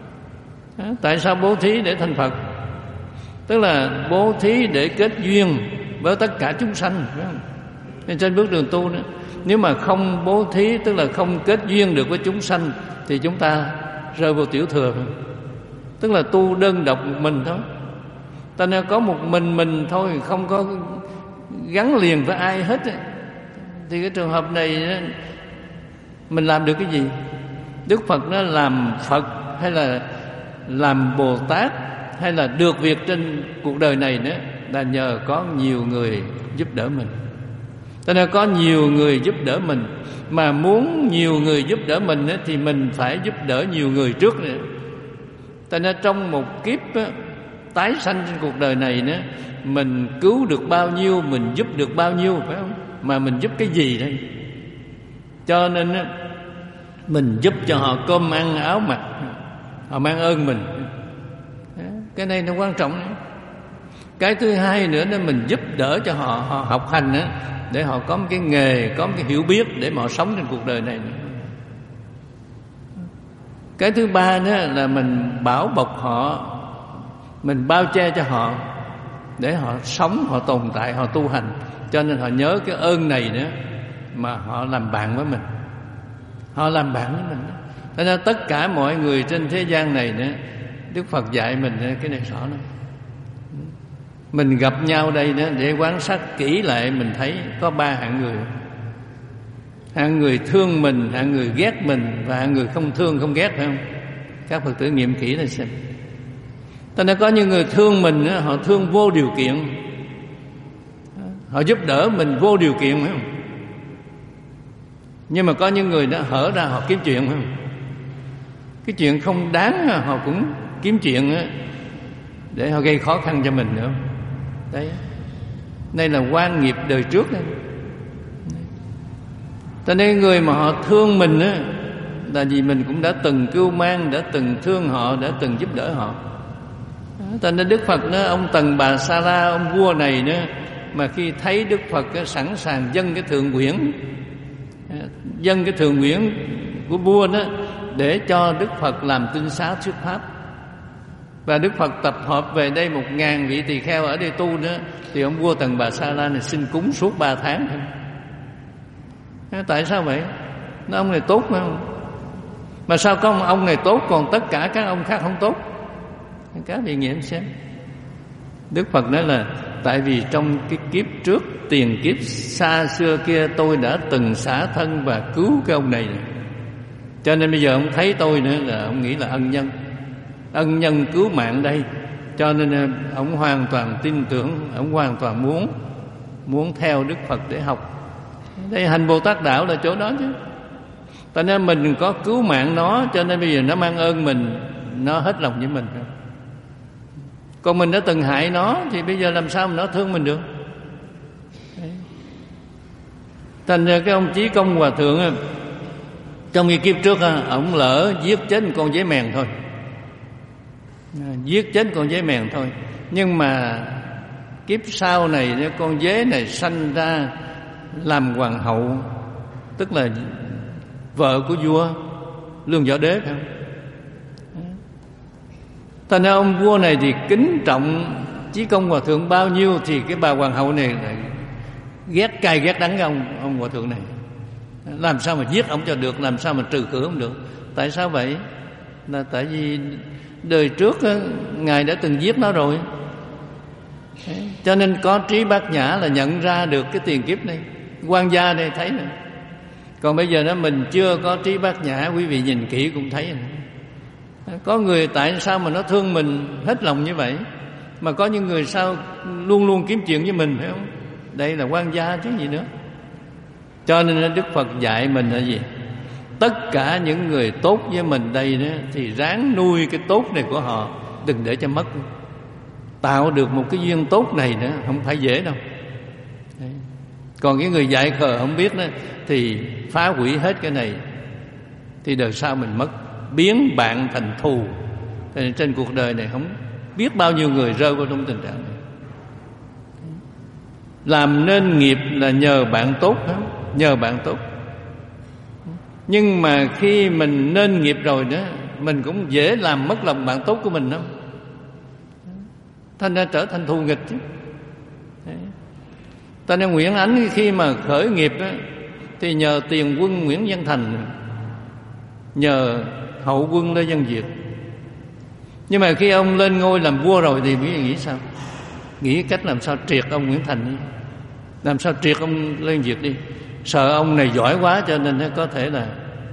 A: Tại sao bố thí để thành Phật? Tức là bố thí để kết duyên với tất cả chúng sanh, phải không? Nên trên bước đường tu nữa, nếu mà không bố thí, tức là không kết duyên được với chúng sanh, thì chúng ta rơi vào tiểu thừa, tức là tu đơn độc một mình thôi. Ta nên có một mình mình thôi, không có gắn liền với ai hết, thì cái trường hợp này mình làm được cái gì? Đức Phật nó làm Phật hay là làm Bồ Tát hay là được việc trên cuộc đời này nữa là nhờ có nhiều người giúp đỡ mình. Cho nên có nhiều người giúp đỡ mình, mà muốn nhiều người giúp đỡ mình thì mình phải giúp đỡ nhiều người trước nữa. Cho nên trong một kiếp tái sanh trên cuộc đời này nữa, mình cứu được bao nhiêu, mình giúp được bao nhiêu, phải không? Mà mình giúp cái gì đây? Cho nên mình giúp cho họ cơm ăn áo mặc, họ mang ơn mình. Cái này nó quan trọng nữa. Cái thứ hai nữa là mình giúp đỡ cho họ, họ học hành nữa, để họ có một cái nghề, có một cái hiểu biết để mà họ sống trên cuộc đời này nữa. Cái thứ ba nữa là mình bảo bọc họ, mình bao che cho họ để họ sống, họ tồn tại, họ tu hành. Cho nên họ nhớ cái ơn này nữa mà họ làm bạn với mình, họ làm bạn với mình. Cho nên tất cả mọi người trên thế gian này nữa, Đức Phật dạy mình cái này rõ lắm. Mình gặp nhau đây nữa để quan sát kỹ lại, mình thấy có ba hạng người: hạng người thương mình, hạng người ghét mình, và hạng người không thương không ghét, phải không? Các Phật tử nghiệm kỹ là xem. Cho nên có những người thương mình, họ thương vô điều kiện, họ giúp đỡ mình vô điều kiện, phải không? Nhưng mà có những người đó hở ra họ kiếm chuyện, phải không? Cái chuyện không đáng họ cũng kiếm chuyện để họ gây khó khăn cho mình nữa. Đấy, đây là quan nghiệp đời trước đấy. Cho nên người mà họ thương mình á, là vì mình cũng đã từng cưu mang, đã từng thương họ, đã từng giúp đỡ họ. Cho nên Đức Phật đó, ông Tần Bà Sa La, ông vua này nữa, mà khi thấy Đức Phật sẵn sàng dâng cái thượng quyển, dâng cái thượng quyển của vua đó để cho Đức Phật làm tinh xá thuyết pháp, và Đức Phật tập hợp về đây một ngàn vị tỳ kheo ở đây tu nữa, thì ông vua Tần Bà Sa La này xin cúng suốt ba tháng. Tại sao vậy? Nó ông này tốt mà không? Mà sao có một ông này tốt còn tất cả các ông khác không tốt? Các vị nghiệm xem. Đức Phật nói là tại vì trong cái kiếp trước, tiền kiếp xa xưa kia, tôi đã từng xả thân và cứu cái ông này, cho nên bây giờ ông thấy tôi nữa là ông nghĩ là ân nhân, ân nhân cứu mạng đây, cho nên ông hoàn toàn tin tưởng, ông hoàn toàn muốn muốn theo Đức Phật để học. Đây hành Bồ Tát đạo là chỗ đó chứ. Cho nên mình có cứu mạng nó, cho nên bây giờ nó mang ơn mình, nó hết lòng với mình. Còn mình đã từng hại nó thì bây giờ làm sao mà nó thương mình được? Thành ra cái ông Chí Công Hòa Thượng trong cái kiếp trước ông lỡ giết chết một con dế mèn thôi, giết chết con dế mèn thôi. Nhưng mà kiếp sau này con dế này sanh ra làm hoàng hậu, tức là vợ của vua Lương Võ Đế, phải không? Thành ra ông vua này thì kính trọng Chí Công Hòa Thượng bao nhiêu thì cái bà hoàng hậu này ghét cay ghét đắng cái ông ông Hòa Thượng này. Làm sao mà giết ông cho được, làm sao mà trừ khử ông được? Tại sao vậy? Là tại vì đời trước á, Ngài đã từng giết nó rồi. Cho nên có trí bát nhã là nhận ra được cái tiền kiếp này. Quan gia đây thấy nè. Còn bây giờ đó mình chưa có trí bát nhã, quý vị nhìn kỹ cũng thấy nè. Có người tại sao mà nó thương mình hết lòng như vậy, mà có những người sao luôn luôn kiếm chuyện với mình, phải không? Đây là quan gia chứ gì nữa. Cho nên Đức Phật dạy mình là gì? Tất cả những người tốt với mình đây đó, thì ráng nuôi cái tốt này của họ, đừng để cho mất. Tạo được một cái duyên tốt này nữa không phải dễ đâu. Đấy. Còn cái người dại khờ không biết đó, thì phá hủy hết cái này, thì đời sau mình mất, biến bạn thành thù. Nên trên cuộc đời này không biết bao nhiêu người rơi vào trong tình trạng này. Làm nên nghiệp là nhờ bạn tốt đó, nhờ bạn tốt. Nhưng mà khi mình nên nghiệp rồi đó, mình cũng dễ làm mất lòng bạn tốt của mình lắm. Thành ra trở thành thù nghịch chứ. Ta nên Nguyễn Ánh khi mà khởi nghiệp đó, thì nhờ tiền quân Nguyễn Văn Thành, nhờ hậu quân Lê Văn Việt. Nhưng mà khi ông lên ngôi làm vua rồi thì quý vị nghĩ sao? Nghĩ cách làm sao triệt ông Nguyễn Thành đi, làm sao triệt ông Lê Văn Việt đi. Sợ ông này giỏi quá cho nên có thể là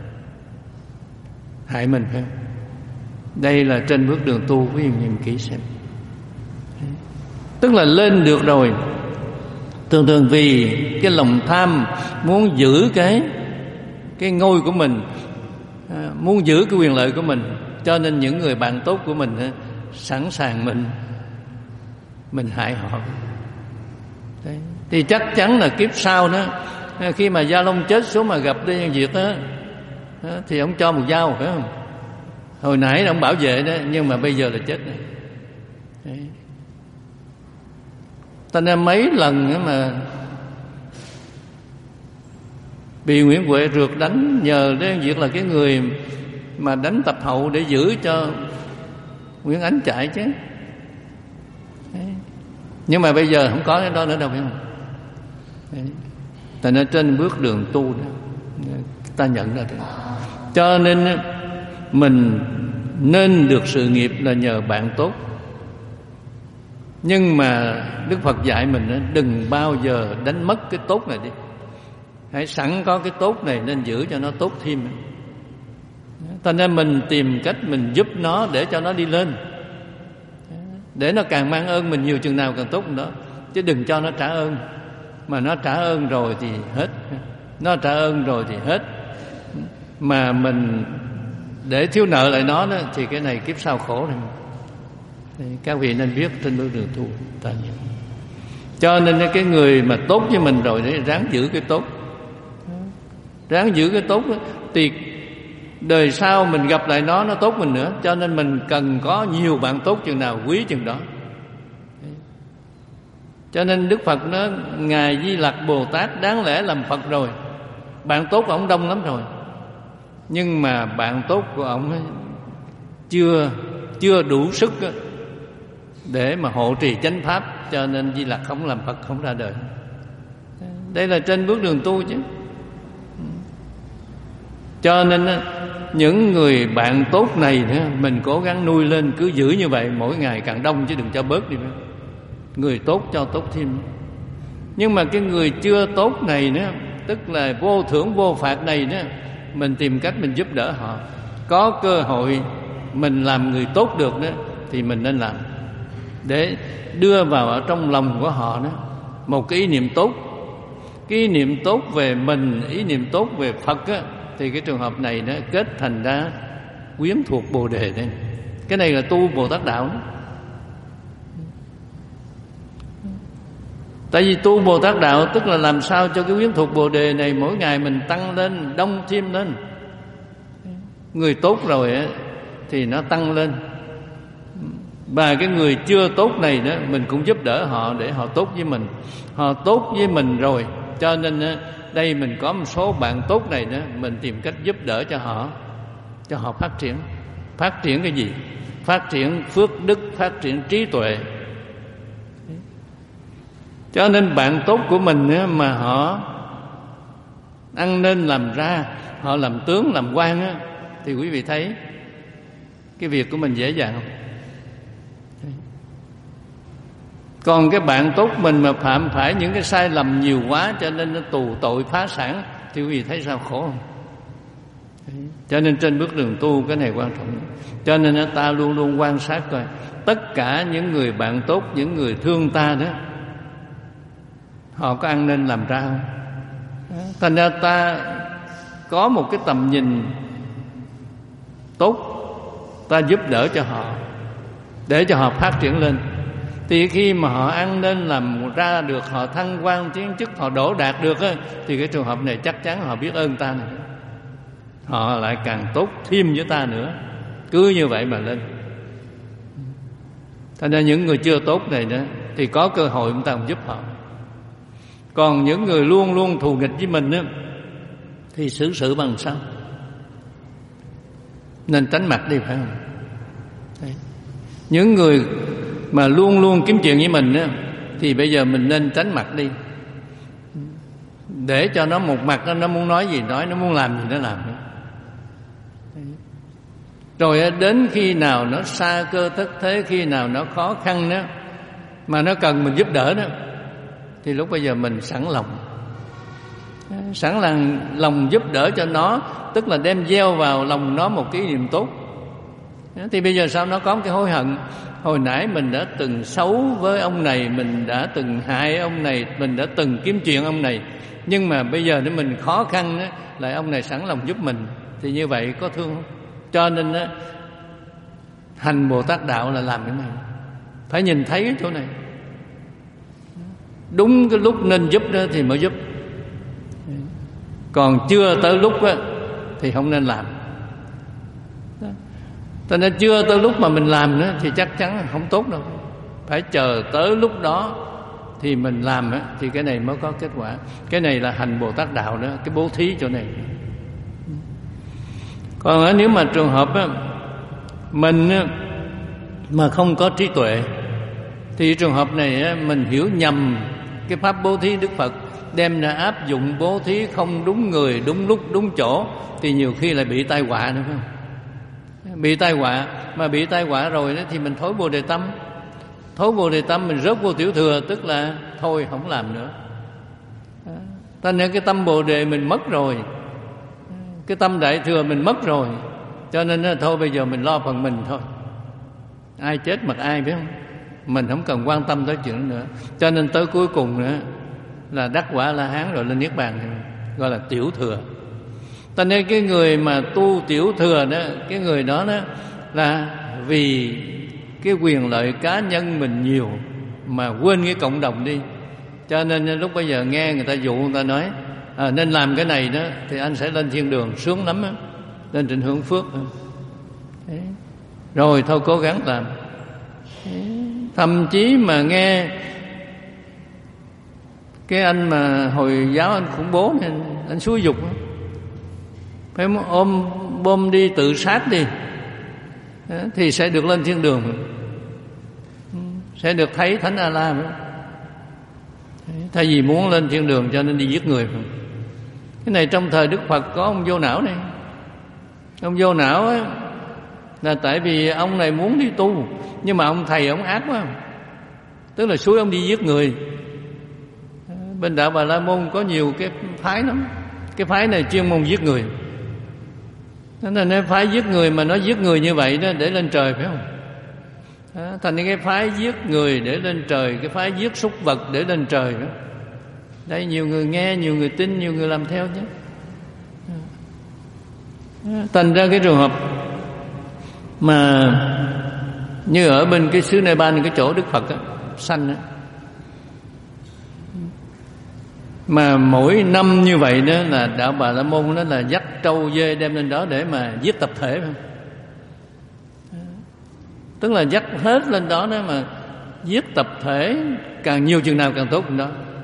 A: hại mình, phải không? Đây là trên bước đường tu, quý vị nhìn kỹ xem. Tức là lên được rồi, thường thường vì cái lòng tham, muốn giữ cái cái ngôi của mình, muốn giữ cái quyền lợi của mình, cho nên những người bạn tốt của mình sẵn sàng mình mình hại họ. Đấy. Thì chắc chắn là kiếp sau đó, khi mà Gia Long chết xuống mà gặp Lê Văn Việt đó, thì ông cho một dao, phải không? Hồi nãy ông bảo vệ đó, nhưng mà bây giờ là chết này. Đấy. Ta nên mấy lần mà bị Nguyễn Huệ rượt đánh, nhờ Lê Văn Việt là cái người mà đánh Tập Hậu để giữ cho Nguyễn Ánh chạy chứ. Đấy. Nhưng mà bây giờ không có cái đó nữa đâu, phải không? Đấy. Tại nên trên bước đường tu đó, ta nhận ra được. Cho nên mình nên được sự nghiệp là nhờ bạn tốt. Nhưng mà Đức Phật dạy mình đừng bao giờ đánh mất cái tốt này đi. Hãy sẵn có cái tốt này nên giữ cho nó tốt thêm. Thành ra mình tìm cách mình giúp nó để cho nó đi lên, để nó càng mang ơn mình nhiều chừng nào càng tốt đó. Chứ đừng cho nó trả ơn. Mà nó trả ơn rồi thì hết. Nó trả ơn rồi thì hết. Mà mình để thiếu nợ lại nó đó, thì cái này kiếp sau khổ rồi. Thì các vị nên biết trên bước đường tu ta nhiều. Cho nên cái người mà tốt với mình rồi để ráng giữ cái tốt, ráng giữ cái tốt đó, thì đời sau mình gặp lại nó nó tốt mình nữa. Cho nên mình cần có nhiều bạn tốt chừng nào quý chừng đó. Cho nên Đức Phật nói Ngài Di Lặc Bồ Tát đáng lẽ làm Phật rồi, bạn tốt của ông đông lắm rồi, nhưng mà bạn tốt của ông chưa chưa đủ sức để mà hộ trì chánh pháp, cho nên Di Lặc không làm Phật, không ra đời. Đây là trên bước đường tu chứ. Cho nên những người bạn tốt này mình cố gắng nuôi lên, cứ giữ như vậy mỗi ngày càng đông, chứ đừng cho bớt đi. Người tốt cho tốt thêm. Nhưng mà cái người chưa tốt này nữa, tức là vô thưởng vô phạt này nữa, mình tìm cách mình giúp đỡ họ. Có cơ hội mình làm người tốt được đó thì mình nên làm, để đưa vào ở trong lòng của họ đó một cái ý niệm tốt. Cái ý niệm tốt về mình, ý niệm tốt về Phật á, thì cái trường hợp này nó kết thành ra quyến thuộc Bồ Đề đây. Cái này là tu Bồ Tát đạo đó. Tại vì tu Bồ Tát đạo tức là làm sao cho cái quyến thuộc Bồ Đề này mỗi ngày mình tăng lên, đông thêm lên. Người tốt rồi á thì nó tăng lên. Và cái người chưa tốt này đó, mình cũng giúp đỡ họ để họ tốt với mình. Họ tốt với mình rồi, cho nên á, đây mình có một số bạn tốt này đó, mình tìm cách giúp đỡ cho họ, cho họ phát triển. Phát triển cái gì? Phát triển phước đức, phát triển trí tuệ. Cho nên bạn tốt của mình á, mà họ ăn nên làm ra, họ làm tướng làm quan á, thì quý vị thấy cái việc của mình dễ dàng không? Còn cái bạn tốt mình mà phạm phải những cái sai lầm nhiều quá, cho nên nó tù tội phá sản, thì quý vị thấy sao khổ không? Cho nên trên bước đường tu cái này quan trọng. Cho nên ta luôn luôn quan sát coi tất cả những người bạn tốt, những người thương ta đó, họ có ăn nên làm ra không? Thành ra ta có một cái tầm nhìn tốt, ta giúp đỡ cho họ để cho họ phát triển lên. Thì khi mà họ ăn nên làm ra được, họ thăng quan tiến chức, họ đỗ đạt được á, thì cái trường hợp này chắc chắn họ biết ơn ta nữa, họ lại càng tốt thêm với ta nữa. Cứ như vậy mà lên. Thành ra những người chưa tốt này đó thì có cơ hội chúng ta cũng giúp họ. Còn những người luôn luôn thù nghịch với mình á, thì xử sự bằng sao? Nên tránh mặt đi, phải không? Đấy. Những người mà luôn luôn kiếm chuyện với mình á, thì bây giờ mình nên tránh mặt đi, để cho nó một mặt nó muốn nói gì nói, nó muốn làm gì nó làm. Rồi đến khi nào nó xa cơ thất thế, khi nào nó khó khăn đó, mà nó cần mình giúp đỡ đó, thì lúc bây giờ mình sẵn lòng, sẵn lòng lòng giúp đỡ cho nó, tức là đem gieo vào lòng nó một cái niềm tốt. Thì bây giờ sao nó có một cái hối hận? Hồi nãy mình đã từng xấu với ông này, mình đã từng hại ông này, mình đã từng kiếm chuyện ông này, nhưng mà bây giờ nếu mình khó khăn đó, lại ông này sẵn lòng giúp mình, thì như vậy có thương không? Cho nên đó, hành Bồ Tát đạo là làm cái này, phải nhìn thấy cái chỗ này. Đúng cái lúc nên giúp đó thì mới giúp, còn chưa tới lúc đó, thì không nên làm. Cho nên chưa tới lúc mà mình làm nữa thì chắc chắn không tốt đâu. Phải chờ tới lúc đó thì mình làm đó, thì cái này mới có kết quả. Cái này là hành Bồ Tát đạo đó, cái bố thí chỗ này. Còn nếu mà trường hợp đó, mình mà không có trí tuệ, thì trường hợp này mình hiểu nhầm cái pháp bố thí Đức Phật, đem ra áp dụng bố thí không đúng người, đúng lúc, đúng chỗ, thì nhiều khi lại bị tai họa nữa, phải không? Bị tai họa, mà bị tai họa rồi đó thì mình thối Bồ Đề tâm. Thối Bồ Đề tâm mình rớt vô tiểu thừa, tức là thôi không làm nữa. Thành ra cái tâm Bồ Đề mình mất rồi, cái tâm Đại Thừa mình mất rồi, Cho nên đó, thôi bây giờ mình lo phần mình thôi, ai chết mặc ai biết không, mình không cần quan tâm tới chuyện đó nữa. Cho nên tới cuối cùng nữa là đắc quả A La Hán rồi lên niết bàn, gọi là tiểu thừa. Cho nên cái người mà tu tiểu thừa đó, cái người đó đó là vì cái quyền lợi cá nhân mình nhiều mà quên cái cộng đồng đi. Cho nên lúc bây giờ nghe người ta dụ, người ta nói à, nên làm cái này đó thì anh sẽ lên thiên đường, sướng lắm đó, lên trình hưởng phước. Đấy. Rồi thôi cố gắng làm. Đấy. Thậm chí mà nghe cái anh mà Hồi giáo anh khủng bố này, anh xúi dục phải ôm bom đi tự sát đi, đó, thì sẽ được lên thiên đường, sẽ được thấy Thánh A La. Thay vì muốn lên thiên đường cho nên đi giết người. Cái này trong thời Đức Phật có ông Vô Não này. Ông Vô Não ấy, là tại vì ông này muốn đi tu, nhưng mà ông thầy ông ác quá, tức là xúi ông đi giết người. Bên đạo Bà La Môn có nhiều cái phái lắm. Cái phái này chuyên môn giết người. Thế nên cái phái giết người mà nó giết người như vậy đó để lên trời phải không? Đó, thành cái phái giết người để lên trời, cái phái giết súc vật để lên trời đó. Đây nhiều người nghe, nhiều người tin, nhiều người làm theo chứ. Thành ra cái trường hợp mà như ở bên cái xứ Nepal, cái chỗ Đức Phật á, sanh á, mà mỗi năm như vậy đó là đạo Bà La Môn đó là dắt trâu dê đem lên đó để mà giết tập thể, phải không? Tức là dắt hết lên đó đó mà giết tập thể, càng nhiều chừng nào càng tốt chừng đó.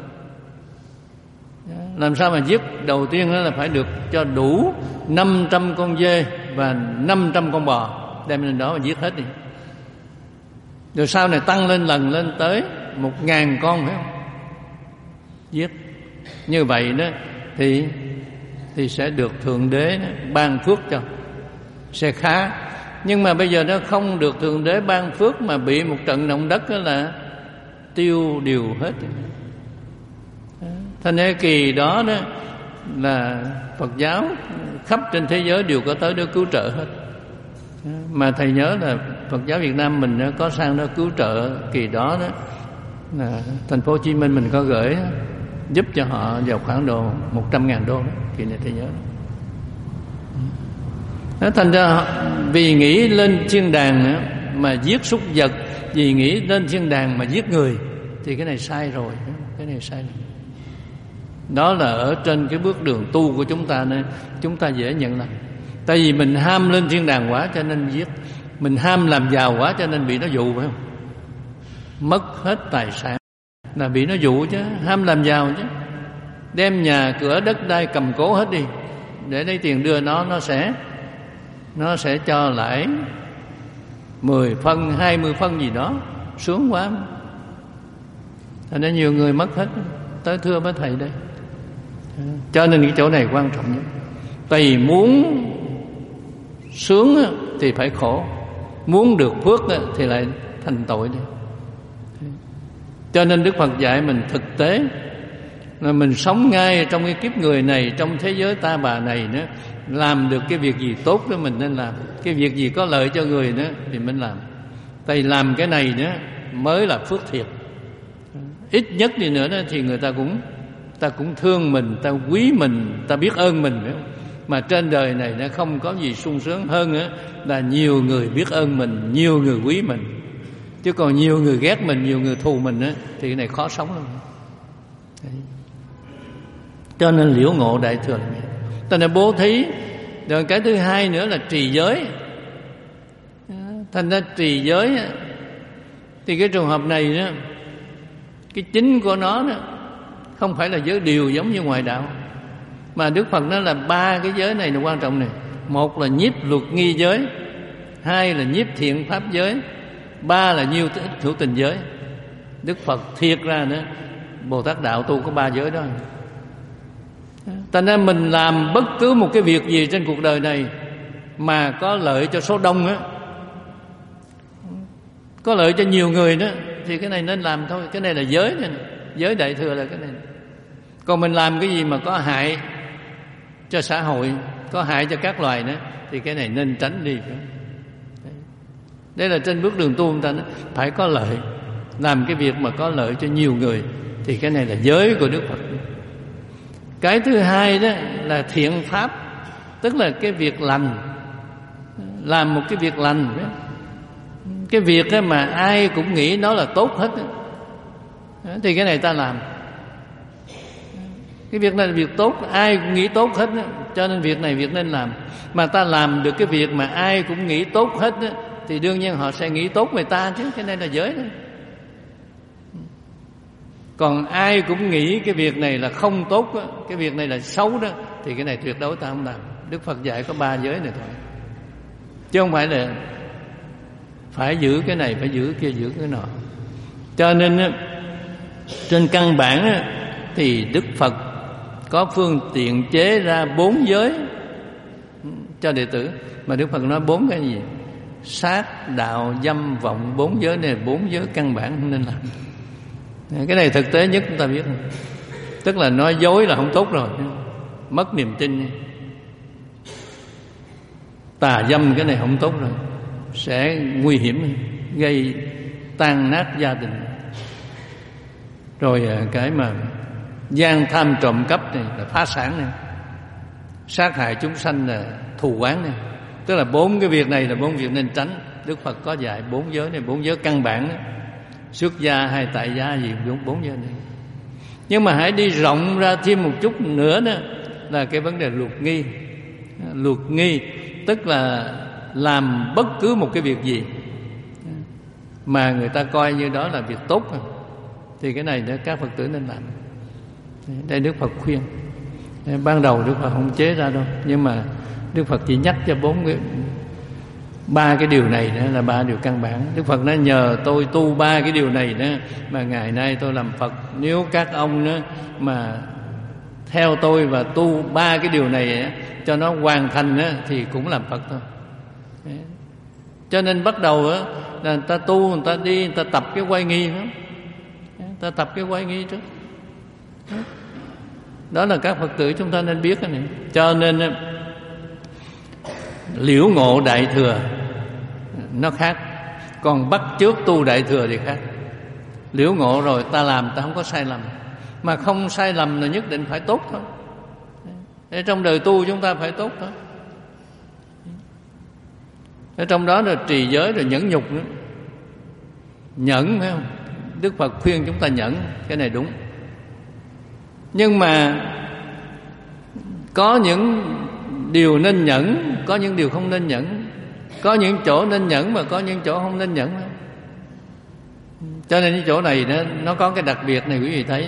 A: Làm sao mà giết? Đầu tiên đó là phải được cho đủ năm trăm con dê và năm trăm con bò, đem lên đó mà giết hết đi. Rồi sau này tăng lên lần lên tới một ngàn con, phải không? Giết. Như vậy đó thì thì sẽ được Thượng Đế ban phước cho, sẽ khá. Nhưng mà bây giờ nó không được Thượng Đế ban phước, mà bị một trận động đất đó là tiêu điều hết. Thành ra kỳ đó đó là Phật giáo khắp trên thế giới đều có tới đó cứu trợ hết. Mà thầy nhớ là Phật giáo Việt Nam mình có sang đó cứu trợ kỳ đó đó, là thành phố Hồ Chí Minh mình có gửi giúp cho họ vào khoảng độ một trăm ngàn đô đó, kỳ này thầy nhớ. Đó, thành ra vì nghĩ lên thiên đàng mà giết súc vật, vì nghĩ lên thiên đàng mà giết người, thì cái này sai rồi, cái này sai rồi. Đó là ở trên cái bước đường tu của chúng ta nên chúng ta dễ nhận lầm. Tại vì mình ham lên thiên đàng quá cho nên giết, mình ham làm giàu quá cho nên bị nó dụ, phải không? Mất hết tài sản là bị nó dụ chứ, ham làm giàu chứ. Đem nhà cửa đất đai cầm cố hết đi để lấy tiền đưa nó, nó sẽ nó sẽ cho lại mười phân, hai mươi phân gì đó, sướng quá. Thành ra nhiều người mất hết. Tới thưa với thầy đây. Cho nên cái chỗ này quan trọng nhất. Tại vì muốn sướng thì phải khổ, muốn được phước thì lại thành tội đi. Cho nên Đức Phật dạy mình thực tế là mình sống ngay trong cái kiếp người này, trong thế giới ta bà này nữa, làm được cái việc gì tốt đó mình nên làm, cái việc gì có lợi cho người nữa thì mình làm. Tại làm cái này nữa mới là phước thiệt. Ít nhất đi nữa đó thì người ta cũng ta cũng thương mình, ta quý mình, ta biết ơn mình, phải không? Mà trên đời này nó không có gì sung sướng hơn nữa là nhiều người biết ơn mình, nhiều người quý mình. Chứ còn nhiều người ghét mình, nhiều người thù mình á, thì cái này khó sống lắm. Đấy. Cho nên liễu ngộ đại thừa là ta nên bố thí. Rồi cái thứ hai nữa là trì giới. Thành ra trì giới thì cái trường hợp này đó, cái chính của nó đó không phải là giới điều giống như ngoài đạo, mà Đức Phật nói là ba cái giới này là quan trọng này. Một là nhiếp luật nghi giới, hai là nhiếp thiện pháp giới, ba là nhiêu ít hữu tình giới. Đức Phật thiệt ra nữa Bồ Tát đạo tu có ba giới đó. Thành ra mình làm bất cứ một cái việc gì trên cuộc đời này mà có lợi cho số đông á, có lợi cho nhiều người đó, thì cái này nên làm thôi. Cái này là giới này, giới đại thừa là cái này. Còn mình làm cái gì mà có hại cho xã hội, có hại cho các loài nữa, thì thì cái này nên tránh đi. Đây là trên bước đường tu, người ta nói phải có lợi, làm cái việc mà có lợi cho nhiều người, thì cái này là giới của Đức Phật. Cái thứ hai đó là thiện pháp, tức là cái việc lành, làm một cái việc lành. Cái việc mà ai cũng nghĩ nó là tốt hết thì cái này ta làm. Cái việc này là việc tốt, ai cũng nghĩ tốt hết, cho nên việc này việc nên làm. Mà ta làm được cái việc mà ai cũng nghĩ tốt hết thì đương nhiên họ sẽ nghĩ tốt về ta chứ. Cái này là giới đó. Còn ai cũng nghĩ cái việc này là không tốt, cái việc này là xấu đó, thì cái này tuyệt đối ta không làm. Đức Phật dạy có ba giới này thôi, chứ không phải là phải giữ cái này, phải giữ kia, giữ cái nọ. Cho nên trên căn bản thì Đức Phật có phương tiện chế ra bốn giới cho đệ tử. Mà Đức Phật nói bốn cái gì? Sát, đạo, dâm, vọng. Bốn giới này bốn giới căn bản không nên làm. Cái này thực tế nhất chúng ta biết. Tức là nói dối là không tốt rồi, mất niềm tin. Tà dâm cái này không tốt rồi, sẽ nguy hiểm, gây tan nát gia đình. Rồi cái mà gian tham trộm cắp này là phá sản này, sát hại chúng sanh là thù oán này. Tức là bốn cái việc này là bốn việc nên tránh. Đức Phật có dạy bốn giới này, bốn giới căn bản đó. Xuất gia hay tại gia gì cũng bốn giới này. Nhưng mà hãy đi rộng ra thêm một chút nữa đó, là cái vấn đề luật nghi. Luật nghi tức là làm bất cứ một cái việc gì mà người ta coi như đó là việc tốt, thì cái này các Phật tử nên làm. Đây Đức Phật khuyên. Ban đầu Đức Phật không chế ra đâu, nhưng mà Đức Phật chỉ nhắc cho bốn cái ba cái điều này nữa là ba điều căn bản. Đức Phật nói nhờ tôi tu ba cái điều này nữa mà ngày nay tôi làm Phật. Nếu các ông nữa mà theo tôi và tu ba cái điều này cho nó hoàn thành thì cũng làm Phật thôi. Cho nên bắt đầu là người ta tu, người ta đi, người ta tập cái quay nghi đó. Người ta tập cái quay nghi trước. Đó là các Phật tử chúng ta nên biết cái này. Cho nên liễu ngộ đại thừa nó khác, còn bắt chước tu đại thừa thì khác. Liễu ngộ rồi ta làm ta không có sai lầm, mà không sai lầm là nhất định phải tốt thôi. Ở trong đời tu chúng ta phải tốt thôi. Ở trong đó là trì giới rồi nhẫn nhục nữa. Nhẫn phải không? Đức Phật khuyên chúng ta nhẫn, cái này đúng. Nhưng mà có những điều nên nhẫn, có những điều không nên nhẫn. Có những chỗ nên nhẫn mà có những chỗ không nên nhẫn. Cho nên cái chỗ này nó, nó có cái đặc biệt này quý vị thấy.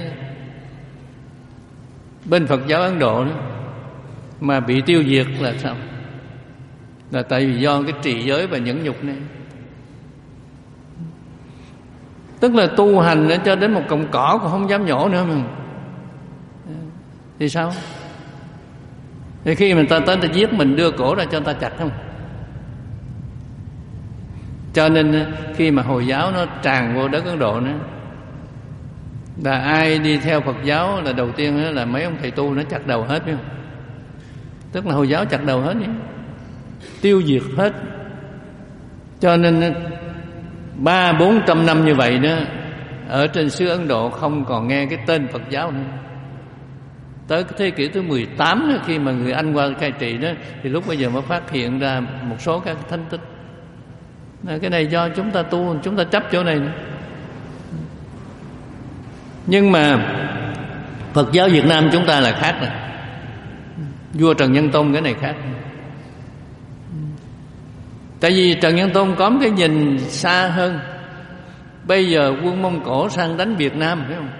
A: Bên Phật giáo Ấn Độ đó, mà bị tiêu diệt là sao? Là tại vì do cái trì giới và nhẫn nhục này. Tức là tu hành cho đến một cọng cỏ cũng không dám nhổ nữa mà. Thì sao? Thì khi mà ta tới ta giết mình, đưa cổ ra cho ta chặt không? Cho nên khi mà Hồi giáo nó tràn vô đất Ấn Độ nữa, là ai đi theo Phật giáo là đầu tiên là mấy ông thầy tu nó chặt đầu hết, biết không? Tức là Hồi giáo chặt đầu hết, tiêu diệt hết. Cho nên ba bốn trăm năm như vậy đó, ở trên xứ Ấn Độ không còn nghe cái tên Phật giáo nữa. Tới cái thế kỷ thứ mười tám đó, khi mà người Anh qua cai trị đó, thì lúc bây giờ mới phát hiện ra một số các thánh tích. Cái này do chúng ta tu, chúng ta chấp chỗ này nữa. Nhưng mà Phật giáo Việt Nam chúng ta là khác rồi. Vua Trần Nhân Tông cái này khác. Tại vì Trần Nhân Tông có một cái nhìn xa hơn. Bây giờ quân Mông Cổ sang đánh Việt Nam, phải không?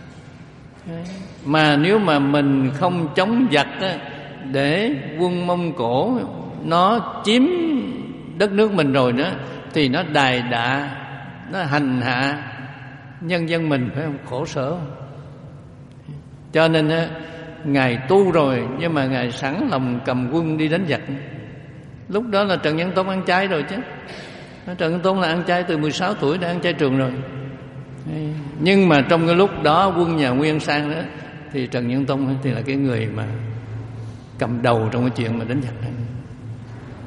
A: Mà nếu mà mình không chống giặc á, để quân Mông Cổ nó chiếm đất nước mình rồi nữa, thì nó đài đạ, nó hành hạ nhân dân mình, phải không? Khổ sở. Cho nên á, Ngài tu rồi, nhưng mà Ngài sẵn lòng cầm quân đi đánh giặc. Lúc đó là Trần Nhân Tông ăn chay rồi chứ. Trần Nhân Tông là ăn chay từ mười sáu tuổi đã ăn chay trường rồi. Nhưng mà trong cái lúc đó quân nhà Nguyên sang đó, thì Trần Nhân Tông thì là cái người mà cầm đầu trong cái chuyện mà đánh giặc này.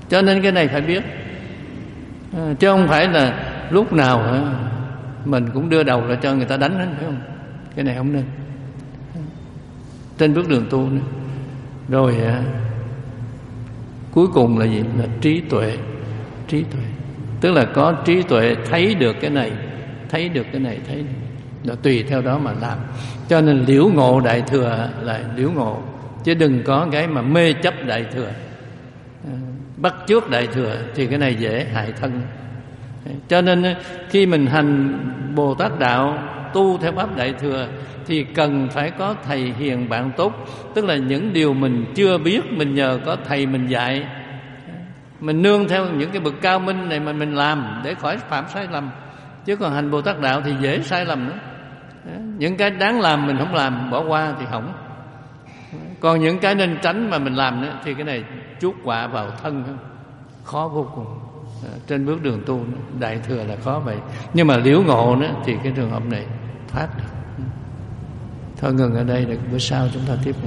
A: Cho nên cái này phải biết, à, chứ không phải là lúc nào à, mình cũng đưa đầu ra cho người ta đánh hết, phải không? Cái này không nên. Trên bước đường tu nữa. Rồi à, cuối cùng là gì? Là trí tuệ. Trí tuệ tức là có trí tuệ, thấy được cái này, thấy được cái này, thấy là tùy theo đó mà làm. Cho nên liễu ngộ đại thừa là liễu ngộ, chứ đừng có cái mà mê chấp đại thừa, bắt chước đại thừa, thì cái này dễ hại thân. Cho nên khi mình hành Bồ Tát đạo, tu theo pháp đại thừa, thì cần phải có thầy hiền bạn tốt. Tức là những điều mình chưa biết, mình nhờ có thầy mình dạy, mình nương theo những cái bậc cao minh này mà mình làm để khỏi phạm sai lầm. Chứ còn hành Bồ Tát đạo thì dễ sai lầm nữa. Những cái đáng làm mình không làm, bỏ qua thì hỏng. Còn những cái nên tránh mà mình làm nữa, thì cái này chuốc họa vào thân, khó vô cùng. Trên bước đường tu đại thừa là khó vậy. Nhưng mà liễu ngộ nữa thì cái trường hợp này thoát được. Thôi ngừng ở đây, để bữa sau chúng ta tiếp nữa.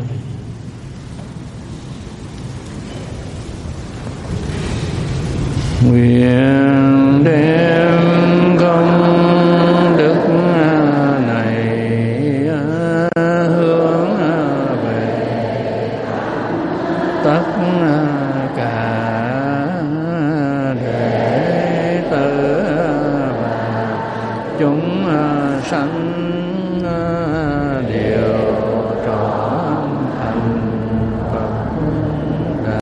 A: Nguyện đem công đức này hướng về tất cả đệ tử và chúng sanh